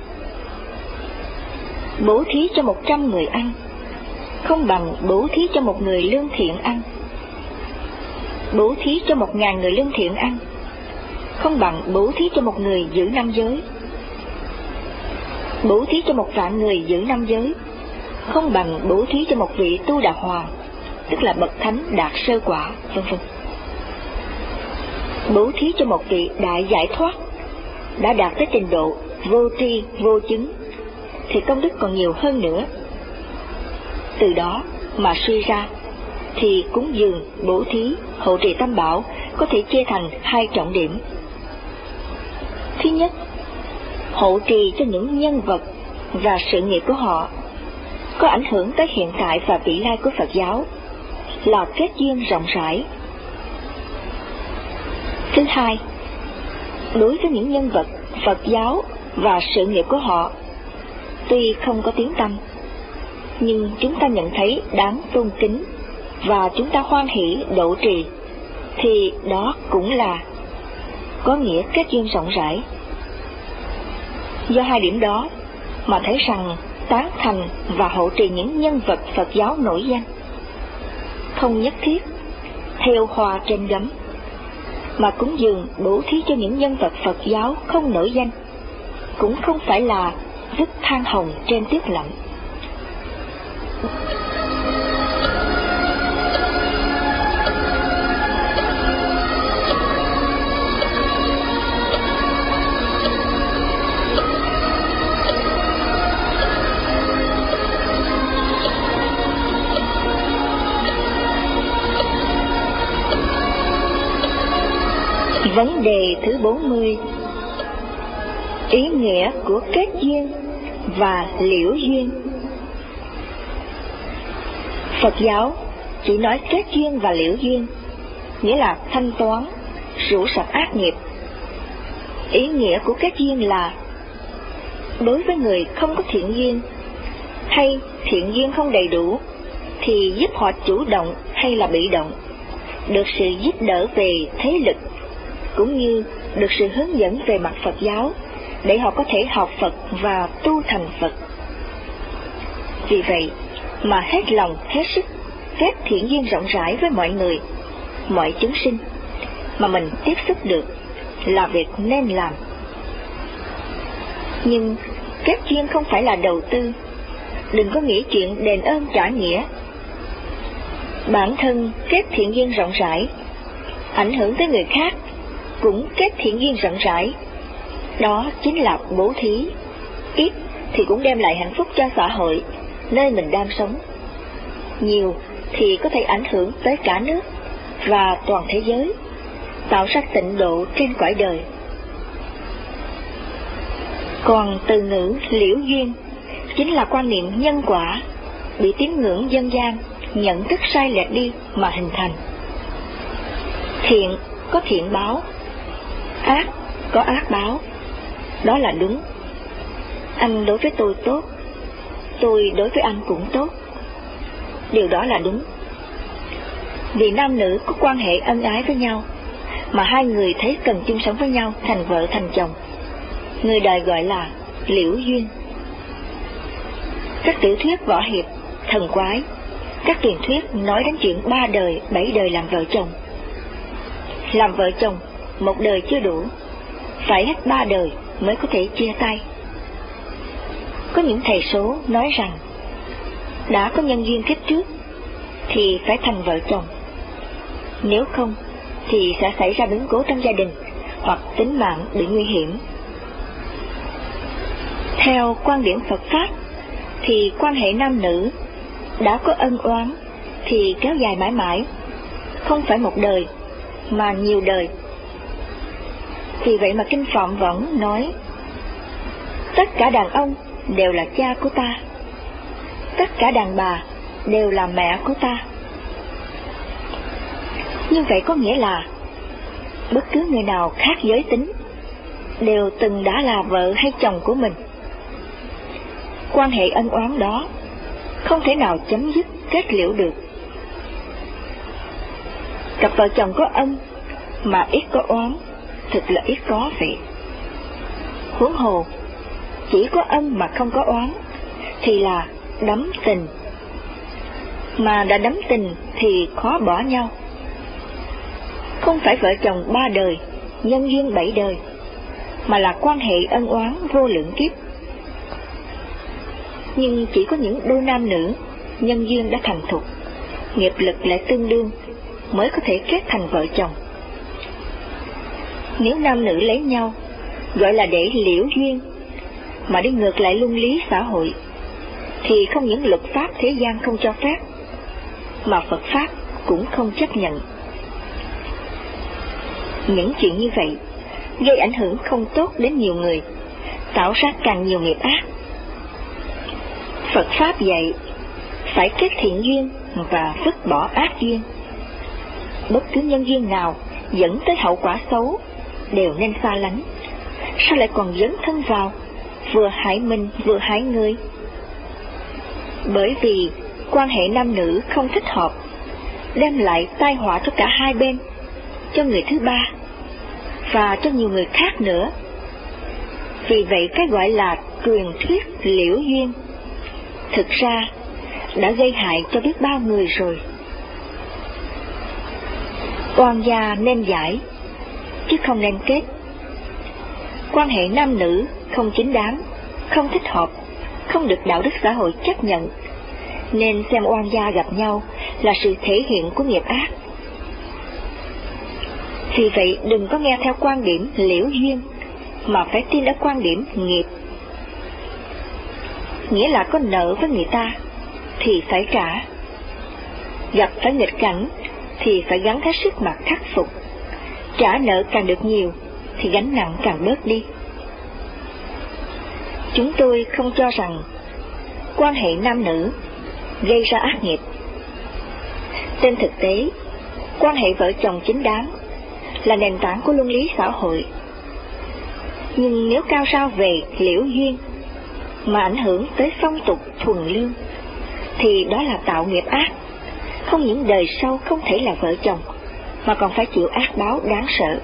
bố thí cho một trăm người ăn, không bằng bố thí cho một người lương thiện ăn. Bố thí cho một ngàn người lương thiện ăn, không bằng bố thí cho một người giữ năm giới. Bố thí cho một vạn người giữ năm giới, không bằng bố thí cho một vị tu đà hoàng, tức là bậc thánh đạt sơ quả, vân vân. Bố thí cho một vị đại giải thoát, đã đạt tới trình độ vô tri vô chứng, thì công đức còn nhiều hơn nữa. Từ đó mà suy ra, thì cúng dường, bố thí, hộ trì tam bảo có thể chia thành hai trọng điểm. Thứ nhất, hộ trì cho những nhân vật và sự nghiệp của họ có ảnh hưởng tới hiện tại và vị lai của Phật giáo, là kết duyên rộng rãi. Thứ hai, đối với những nhân vật Phật giáo và sự nghiệp của họ, tuy không có tiếng tăm, nhưng chúng ta nhận thấy đáng tôn kính và chúng ta hoan hỷ độ trì, thì đó cũng là có nghĩa kết duyên rộng rãi. Do hai điểm đó mà thấy rằng tán thành và hộ trì những nhân vật Phật giáo nổi danh không nhất thiết theo hoa trên gấm, mà cúng dường bố thí cho những nhân vật Phật giáo không nổi danh cũng không phải là vứt than hồng trên tuyết lạnh. Vấn đề thứ bốn mươi: ý nghĩa của kết duyên và liễu duyên. Phật giáo chỉ nói kết duyên và liễu duyên, nghĩa là thanh toán, rũ sạch ác nghiệp. Ý nghĩa của kết duyên là đối với người không có thiện duyên, hay thiện duyên không đầy đủ, thì giúp họ chủ động hay là bị động, được sự giúp đỡ về thế lực, cũng như được sự hướng dẫn về mặt Phật giáo, để họ có thể học Phật và tu thành Phật. Vì vậy mà hết lòng hết sức kết thiện duyên rộng rãi với mọi người, mọi chúng sinh mà mình tiếp xúc được là việc nên làm. Nhưng kết duyên không phải là đầu tư, đừng có nghĩ chuyện đền ơn trả nghĩa. Bản thân kết thiện duyên rộng rãi, ảnh hưởng tới người khác cũng kết thiện duyên rộng rãi, đó chính là bố thí. Ít thì cũng đem lại hạnh phúc cho xã hội nơi mình đang sống, nhiều thì có thể ảnh hưởng tới cả nước và toàn thế giới, tạo ra tịnh độ trên cõi đời. Còn từ ngữ liễu duyên chính là quan niệm nhân quả bị tín ngưỡng dân gian nhận thức sai lệch đi mà hình thành. Thiện có thiện báo, ác có ác báo, đó là đúng. Anh đối với tôi tốt, tôi đối với anh cũng tốt, điều đó là đúng. Vì nam nữ có quan hệ ân ái với nhau, mà hai người thấy cần chung sống với nhau thành vợ thành chồng, người đời gọi là liễu duyên. Các tiểu thuyết võ hiệp, thần quái, các truyền thuyết nói đến chuyện ba đời, bảy đời làm vợ chồng. Làm vợ chồng một đời chưa đủ, phải hết ba đời mới có thể chia tay. Có những thầy số nói rằng đã có nhân duyên kiếp trước thì phải thành vợ chồng, nếu không thì sẽ xảy ra biến cố trong gia đình, hoặc tính mạng bị nguy hiểm. Theo quan điểm Phật Pháp thì quan hệ nam nữ đã có ân oán thì kéo dài mãi mãi, không phải một đời mà nhiều đời. Vì vậy mà Kinh Phạm Võng nói: tất cả đàn ông đều là cha của ta, tất cả đàn bà đều là mẹ của ta. Như vậy có nghĩa là bất cứ người nào khác giới tính đều từng đã là vợ hay chồng của mình. Quan hệ ân oán đó không thể nào chấm dứt kết liễu được. Cặp vợ chồng có ân mà ít có oán, thực là ít có vậy. Huống hồ chỉ có ân mà không có oán thì là đắm tình, mà đã đắm tình thì khó bỏ nhau. Không phải vợ chồng ba đời, nhân duyên bảy đời, mà là quan hệ ân oán vô lượng kiếp. Nhưng chỉ có những đôi nam nữ nhân duyên đã thành thục, nghiệp lực lại tương đương mới có thể kết thành vợ chồng. Nếu nam nữ lấy nhau gọi là để liễu duyên, mà đi ngược lại luân lý xã hội, thì không những luật pháp thế gian không cho phép, mà Phật Pháp cũng không chấp nhận. Những chuyện như vậy gây ảnh hưởng không tốt đến nhiều người, tạo ra càng nhiều nghiệp ác. Phật Pháp dạy phải kết thiện duyên và vứt bỏ ác duyên. Bất cứ nhân duyên nào dẫn tới hậu quả xấu đều nên xa lánh. Sao lại còn dấn thân vào, vừa hại mình vừa hại người? Bởi vì quan hệ nam nữ không thích hợp, đem lại tai họa cho cả hai bên, cho người thứ ba và cho nhiều người khác nữa. Vì vậy cái gọi là truyền thuyết liễu duyên thực ra đã gây hại cho biết bao người rồi. Oan gia nên giải, chứ không nên kết. Quan hệ nam nữ không chính đáng, không thích hợp, không được đạo đức xã hội chấp nhận, nên xem oan gia gặp nhau là sự thể hiện của nghiệp ác. Vì vậy đừng có nghe theo quan điểm liễu duyên, mà phải tin ở quan điểm nghiệp. Nghĩa là có nợ với người ta thì phải trả, gặp phải nghịch cảnh thì phải gắng hết sức mà khắc phục. Trả nợ càng được nhiều thì gánh nặng càng bớt đi. Chúng tôi không cho rằng quan hệ nam nữ gây ra ác nghiệp. Trên thực tế, quan hệ vợ chồng chính đáng là nền tảng của luân lý xã hội. Nhưng nếu cao sao về liễu duyên mà ảnh hưởng tới phong tục thuần lương thì đó là tạo nghiệp ác. Không những đời sau không thể là vợ chồng, mà còn phải chịu ác báo đáng sợ.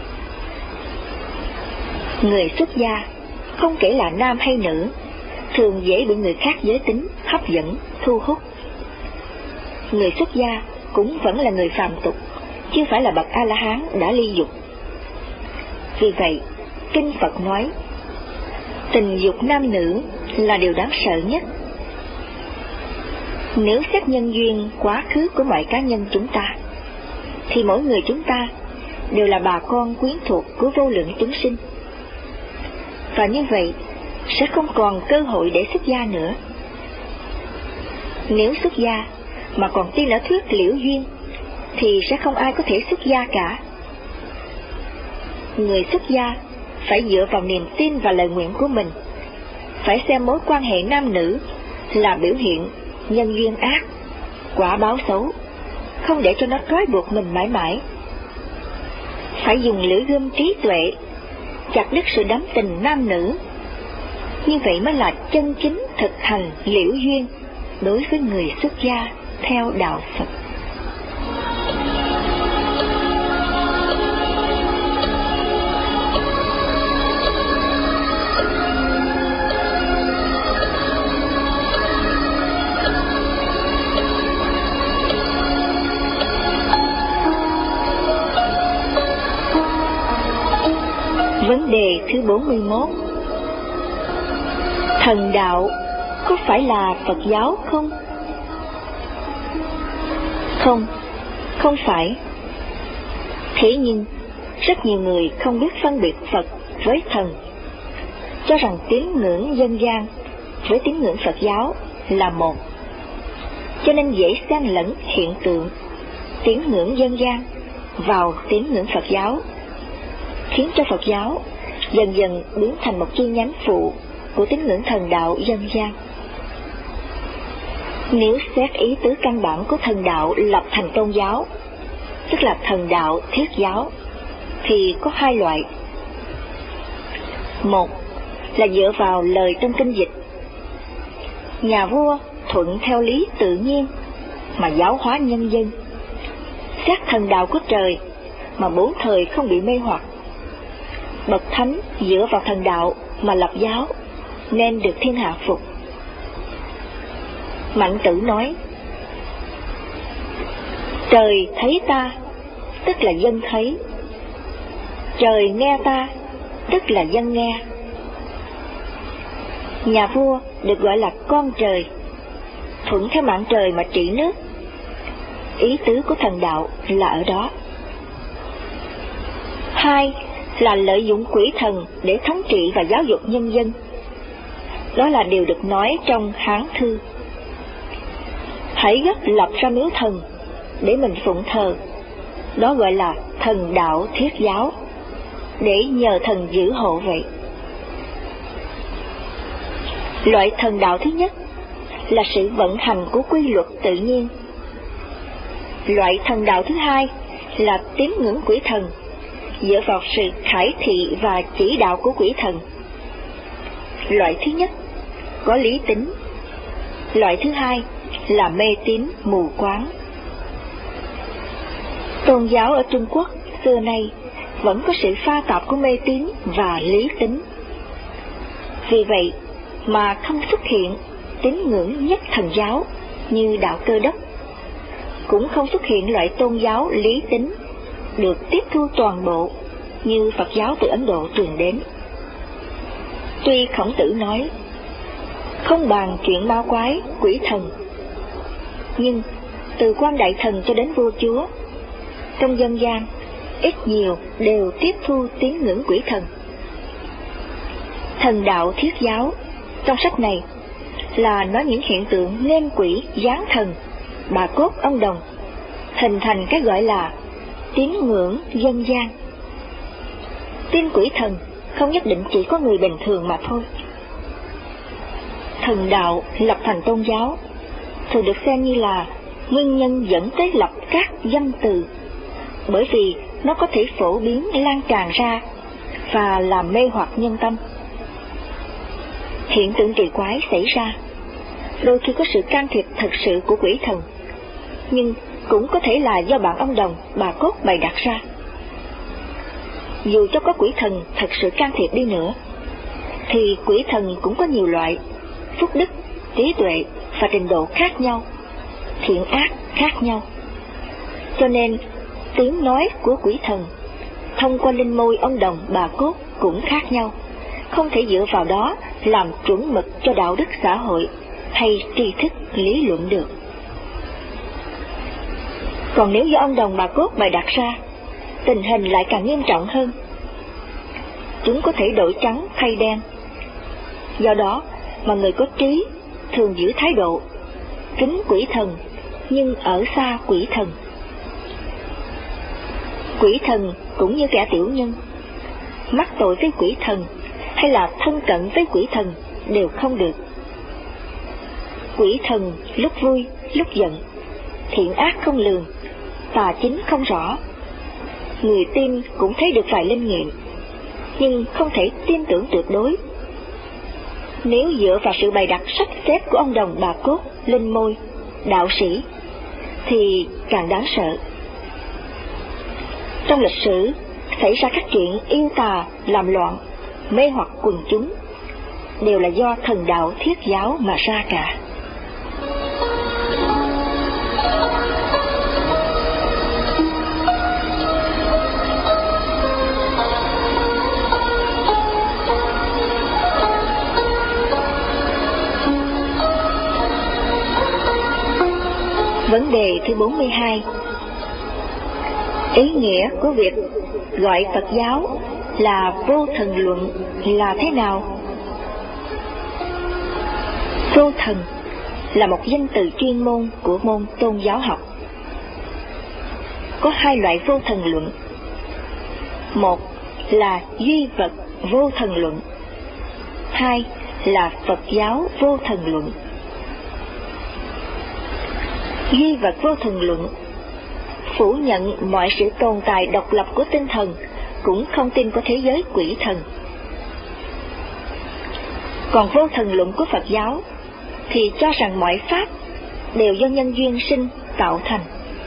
Người xuất gia, không kể là nam hay nữ, thường dễ bị người khác giới tính hấp dẫn, thu hút. Người xuất gia cũng vẫn là người phàm tục, chứ phải là bậc A-la-hán đã ly dục. Vì vậy, Kinh Phật nói, tình dục nam nữ là điều đáng sợ nhất. Nếu xét nhân duyên quá khứ của mọi cá nhân chúng ta, thì mỗi người chúng ta đều là bà con quyến thuộc của vô lượng chúng sinh. Và như vậy, sẽ không còn cơ hội để xuất gia nữa. Nếu xuất gia mà còn tin ở thuyết liễu duyên, thì sẽ không ai có thể xuất gia cả. Người xuất gia phải dựa vào niềm tin và lời nguyện của mình, phải xem mối quan hệ nam nữ là biểu hiện nhân duyên ác, quả báo xấu, không để cho nó trói buộc mình mãi mãi. Phải dùng lưỡi gươm trí tuệ chặt đứt sự đắm tình nam nữ. Như vậy mới là chân chính thực hành liễu duyên đối với người xuất gia theo đạo Phật. Vấn đề thứ bốn mươi mốt. Thần đạo có phải là Phật giáo không? Không, không phải. Thế nhưng, rất nhiều người không biết phân biệt Phật với thần, cho rằng tín ngưỡng dân gian với tín ngưỡng Phật giáo là một, cho nên dễ xen lẫn hiện tượng tín ngưỡng dân gian vào tín ngưỡng Phật giáo, khiến cho Phật giáo dần dần biến thành một chi nhánh phụ của tín ngưỡng thần đạo dân gian. Nếu xét ý tứ căn bản của thần đạo lập thành tôn giáo, tức là thần đạo thiết giáo, thì có hai loại. Một là dựa vào lời trong kinh dịch, nhà vua thuận theo lý tự nhiên mà giáo hóa nhân dân, xét thần đạo của trời mà bốn thời không bị mê hoặc. Bậc thánh dựa vào thần đạo mà lập giáo nên được thiên hạ phục. Mạnh Tử nói, trời thấy ta, tức là dân thấy; trời nghe ta, tức là dân nghe. Nhà vua được gọi là con trời, thuận theo mạng trời mà trị nước. Ý tứ của thần đạo là ở đó. Hai là lợi dụng quỷ thần để thống trị và giáo dục nhân dân. Đó là điều được nói trong Hán Thư: hãy gấp lập ra miếu thần để mình phụng thờ, đó gọi là thần đạo thiết giáo, để nhờ thần giữ hộ vậy. Loại thần đạo thứ nhất là sự vận hành của quy luật tự nhiên. Loại thần đạo thứ hai là tín ngưỡng quỷ thần, dựa vào sự khải thị và chỉ đạo của quỷ thần. Loại thứ nhất có lý tính, loại thứ hai là mê tín mù quáng. Tôn giáo ở Trung Quốc xưa nay vẫn có sự pha tạp của mê tín và lý tính. Vì vậy mà không xuất hiện tín ngưỡng nhất thần giáo như đạo Cơ Đốc, cũng không xuất hiện loại tôn giáo lý tính được tiếp thu toàn bộ như Phật giáo từ Ấn Độ truyền đến. Tuy Khổng Tử nói không bàn chuyện ma quái, quỷ thần, nhưng từ quan đại thần cho đến vua chúa, trong dân gian ít nhiều đều tiếp thu tín ngưỡng quỷ thần. Thần đạo thiết giáo trong sách này là nói những hiện tượng nên quỷ, giáng thần, bà cốt, ông đồng, hình thành cái gọi là tín ngưỡng dân gian. Tin quỷ thần không nhất định chỉ có người bình thường mà thôi. Thần đạo lập thành tôn giáo thường được xem như là nguyên nhân dẫn tới lập các danh từ, bởi vì nó có thể phổ biến lan tràn ra và làm mê hoặc nhân tâm. Hiện tượng kỳ quái xảy ra, đôi khi có sự can thiệp thực sự của quỷ thần, nhưng cũng có thể là do bạn ông đồng, bà cốt bày đặt ra. Dù cho có quỷ thần thật sự can thiệp đi nữa, thì quỷ thần cũng có nhiều loại, phúc đức, trí tuệ và trình độ khác nhau, thiện ác khác nhau. Cho nên tiếng nói của quỷ thần thông qua linh môi ông đồng, bà cốt cũng khác nhau, không thể dựa vào đó làm chuẩn mực cho đạo đức xã hội hay tri thức lý luận được. Còn nếu do ông đồng bà cốt bày đặt ra, tình hình lại càng nghiêm trọng hơn. Chúng có thể đổi trắng thay đen. Do đó mà người có trí thường giữ thái độ kính quỷ thần nhưng ở xa quỷ thần. Quỷ thần cũng như kẻ tiểu nhân, mắc tội với quỷ thần hay là thân cận với quỷ thần đều không được. Quỷ thần lúc vui lúc giận, thiện ác không lường, tà chính không rõ. Người tin cũng thấy được vài linh nghiệm, nhưng không thể tin tưởng tuyệt đối. Nếu dựa vào sự bày đặt sắp xếp của ông đồng, bà cốt, linh môi, đạo sĩ thì càng đáng sợ. Trong lịch sử xảy ra các chuyện yêu tà, làm loạn, mê hoặc quần chúng, đều là do thần đạo thiết giáo mà ra cả. Vấn đề thứ bốn mươi hai. Ý nghĩa của việc gọi Phật giáo là vô thần luận là thế nào? Vô thần là một danh từ chuyên môn của môn tôn giáo học. Có hai loại vô thần luận. Một là duy vật vô thần luận, hai là Phật giáo vô thần luận. Duy vật vô thần luận phủ nhận mọi sự tồn tại độc lập của tinh thần, cũng không tin có thế giới quỷ thần. Còn vô thần luận của Phật giáo thì cho rằng mọi pháp đều do nhân duyên sinh tạo thành.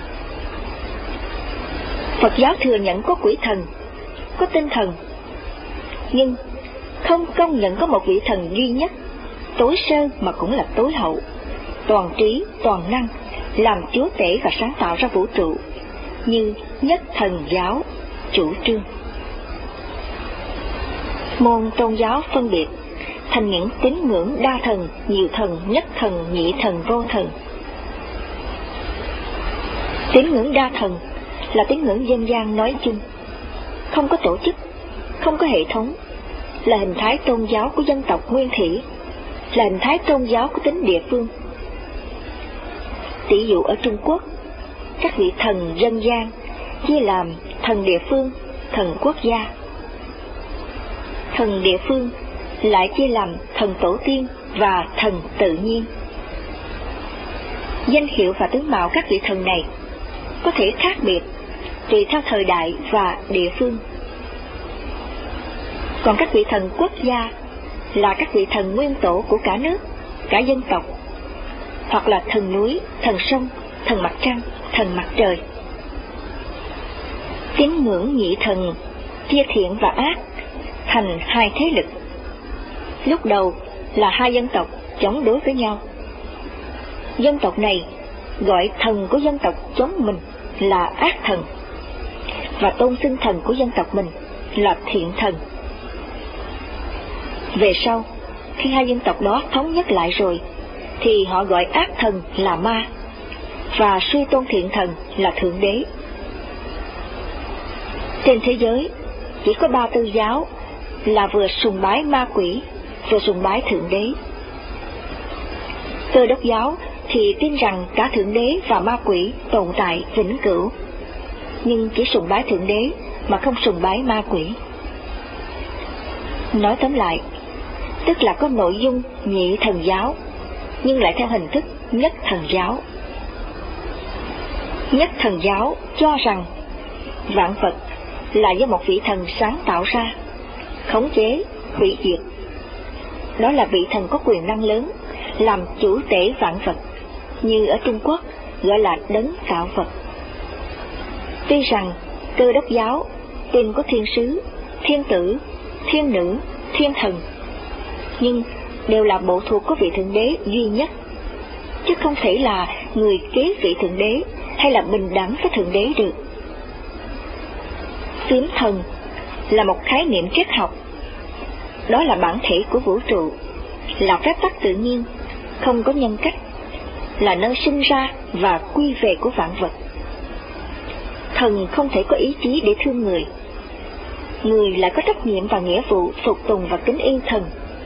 Phật giáo thừa nhận có quỷ thần, có tinh thần, nhưng không công nhận có một vị thần duy nhất, tối sơ mà cũng là tối hậu, toàn trí, toàn năng, làm chúa tể và sáng tạo ra vũ trụ, như nhất thần giáo chủ trương. Môn tôn giáo phân biệt thành những tín ngưỡng đa thần, nhiều thần, nhất thần, nhị thần, vô thần. Tín ngưỡng đa thần là tín ngưỡng dân gian nói chung, không có tổ chức, không có hệ thống, là hình thái tôn giáo của dân tộc nguyên thủy, là hình thái tôn giáo của tính địa phương. Tỷ dụ ở Trung Quốc, các vị thần dân gian chia làm thần địa phương, thần quốc gia. Thần địa phương lại chia làm thần tổ tiên và thần tự nhiên. Danh hiệu và tướng mạo các vị thần này có thể khác biệt tùy theo thời đại và địa phương. Còn các vị thần quốc gia là các vị thần nguyên tổ của cả nước, cả dân tộc, hoặc là thần núi, thần sông, thần mặt trăng, thần mặt trời. Tín ngưỡng nhị thần chia thiện và ác thành hai thế lực. Lúc đầu là hai dân tộc chống đối với nhau. Dân tộc này gọi thần của dân tộc chống mình là ác thần, và tôn xưng thần của dân tộc mình là thiện thần. Về sau, khi hai dân tộc đó thống nhất lại rồi, thì họ gọi ác thần là ma, và suy tôn thiện thần là thượng đế. Trên thế giới, chỉ có ba tư giáo là vừa sùng bái ma quỷ, vừa sùng bái thượng đế. Cơ đốc giáo thì tin rằng cả thượng đế và ma quỷ tồn tại vĩnh cửu, nhưng chỉ sùng bái thượng đế mà không sùng bái ma quỷ. Nói tóm lại, tức là có nội dung nhị thần giáo, nhưng lại theo hình thức nhất thần giáo. Nhất thần giáo cho rằng vạn vật là do một vị thần sáng tạo ra, khống chế, hủy diệt. Đó là vị thần có quyền năng lớn, làm chủ tể vạn vật, như ở Trung Quốc gọi là đấng tạo vật. Tuy rằng Cơ đốc giáo tin có thiên sứ, thiên tử, thiên nữ, thiên thần, nhưng đều là bộ thuộc của vị thượng đế duy nhất, chứ không thể là người kế vị thượng đế hay là bình đẳng với thượng đế được. Phím thần là một khái niệm triết học. Đó là bản thể của vũ trụ, là phép tắc tự nhiên, không có nhân cách, là nơi sinh ra và quy về của vạn vật. Thần không thể có ý chí để thương người, người lại có trách nhiệm và nghĩa vụ phục tùng và kính yêu thần.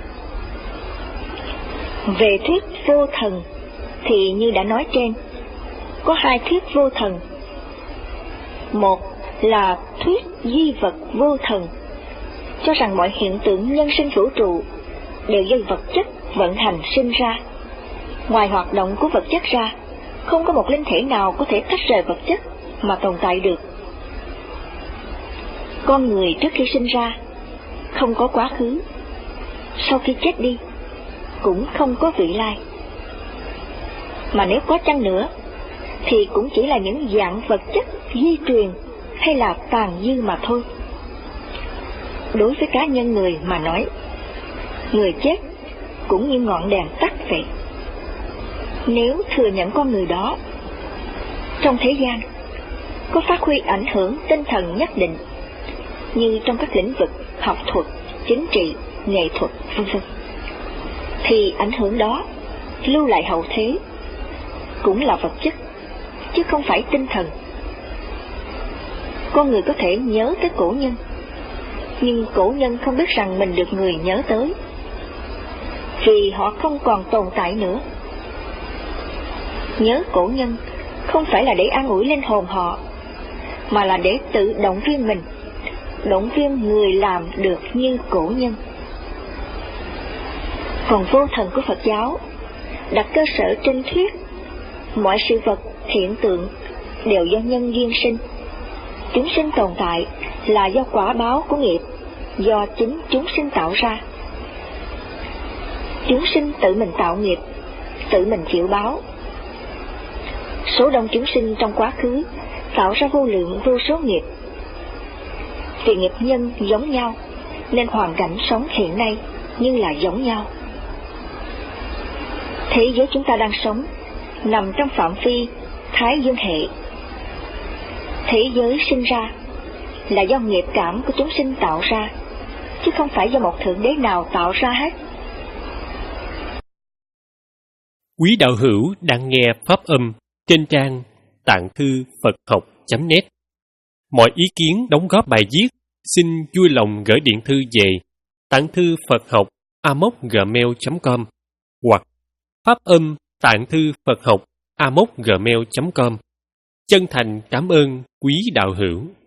Về thuyết vô thần thì như đã nói trên, có hai thuyết vô thần. Một là thuyết duy vật vô thần, cho rằng mọi hiện tượng nhân sinh vũ trụ đều do vật chất vận hành sinh ra. Ngoài hoạt động của vật chất ra, không có một linh thể nào có thể tách rời vật chất mà tồn tại được. Con người trước khi sinh ra không có quá khứ, sau khi chết đi cũng không có vị lai. Mà nếu có chăng nữa thì cũng chỉ là những dạng vật chất di truyền hay là tàn dư mà thôi. Đối với cá nhân người mà nói, người chết cũng như ngọn đèn tắt vậy. Nếu thừa nhận con người đó trong thế gian có phát huy ảnh hưởng tinh thần nhất định, như trong các lĩnh vực học thuật, chính trị, nghệ thuật, vân vân, thì ảnh hưởng đó lưu lại hậu thế cũng là vật chất, chứ không phải tinh thần. Con người có thể nhớ tới cổ nhân, nhưng cổ nhân không biết rằng mình được người nhớ tới, vì họ không còn tồn tại nữa. Nhớ cổ nhân không phải là để an ủi linh hồn họ, mà là để tự động viên mình, động viên người làm được như cổ nhân. Còn vô thần của Phật giáo đặt cơ sở trên thuyết mọi sự vật, hiện tượng đều do nhân duyên sinh. Chúng sinh tồn tại là do quả báo của nghiệp, do chính chúng sinh tạo ra. Chúng sinh tự mình tạo nghiệp, tự mình chịu báo. Số đông chúng sinh trong quá khứ tạo ra vô lượng vô số nghiệp. Vì nghiệp nhân giống nhau, nên hoàn cảnh sống hiện nay như là giống nhau. Thế giới chúng ta đang sống nằm trong phạm vi Thái Dương hệ. Thế giới sinh ra là do nghiệp cảm của chúng sinh tạo ra, chứ không phải do một thượng đế nào tạo ra hết. Quý đạo hữu đang nghe pháp âm trên trang tạng thư Phật học chấm net. Mọi ý kiến đóng góp bài viết xin vui lòng gửi điện thư về tạng thư Phật học a m o c gmail chấm com hoặc pháp âm tạng thư Phật học a m o c gmail chấm com. Chân thành cảm ơn quý đạo hữu.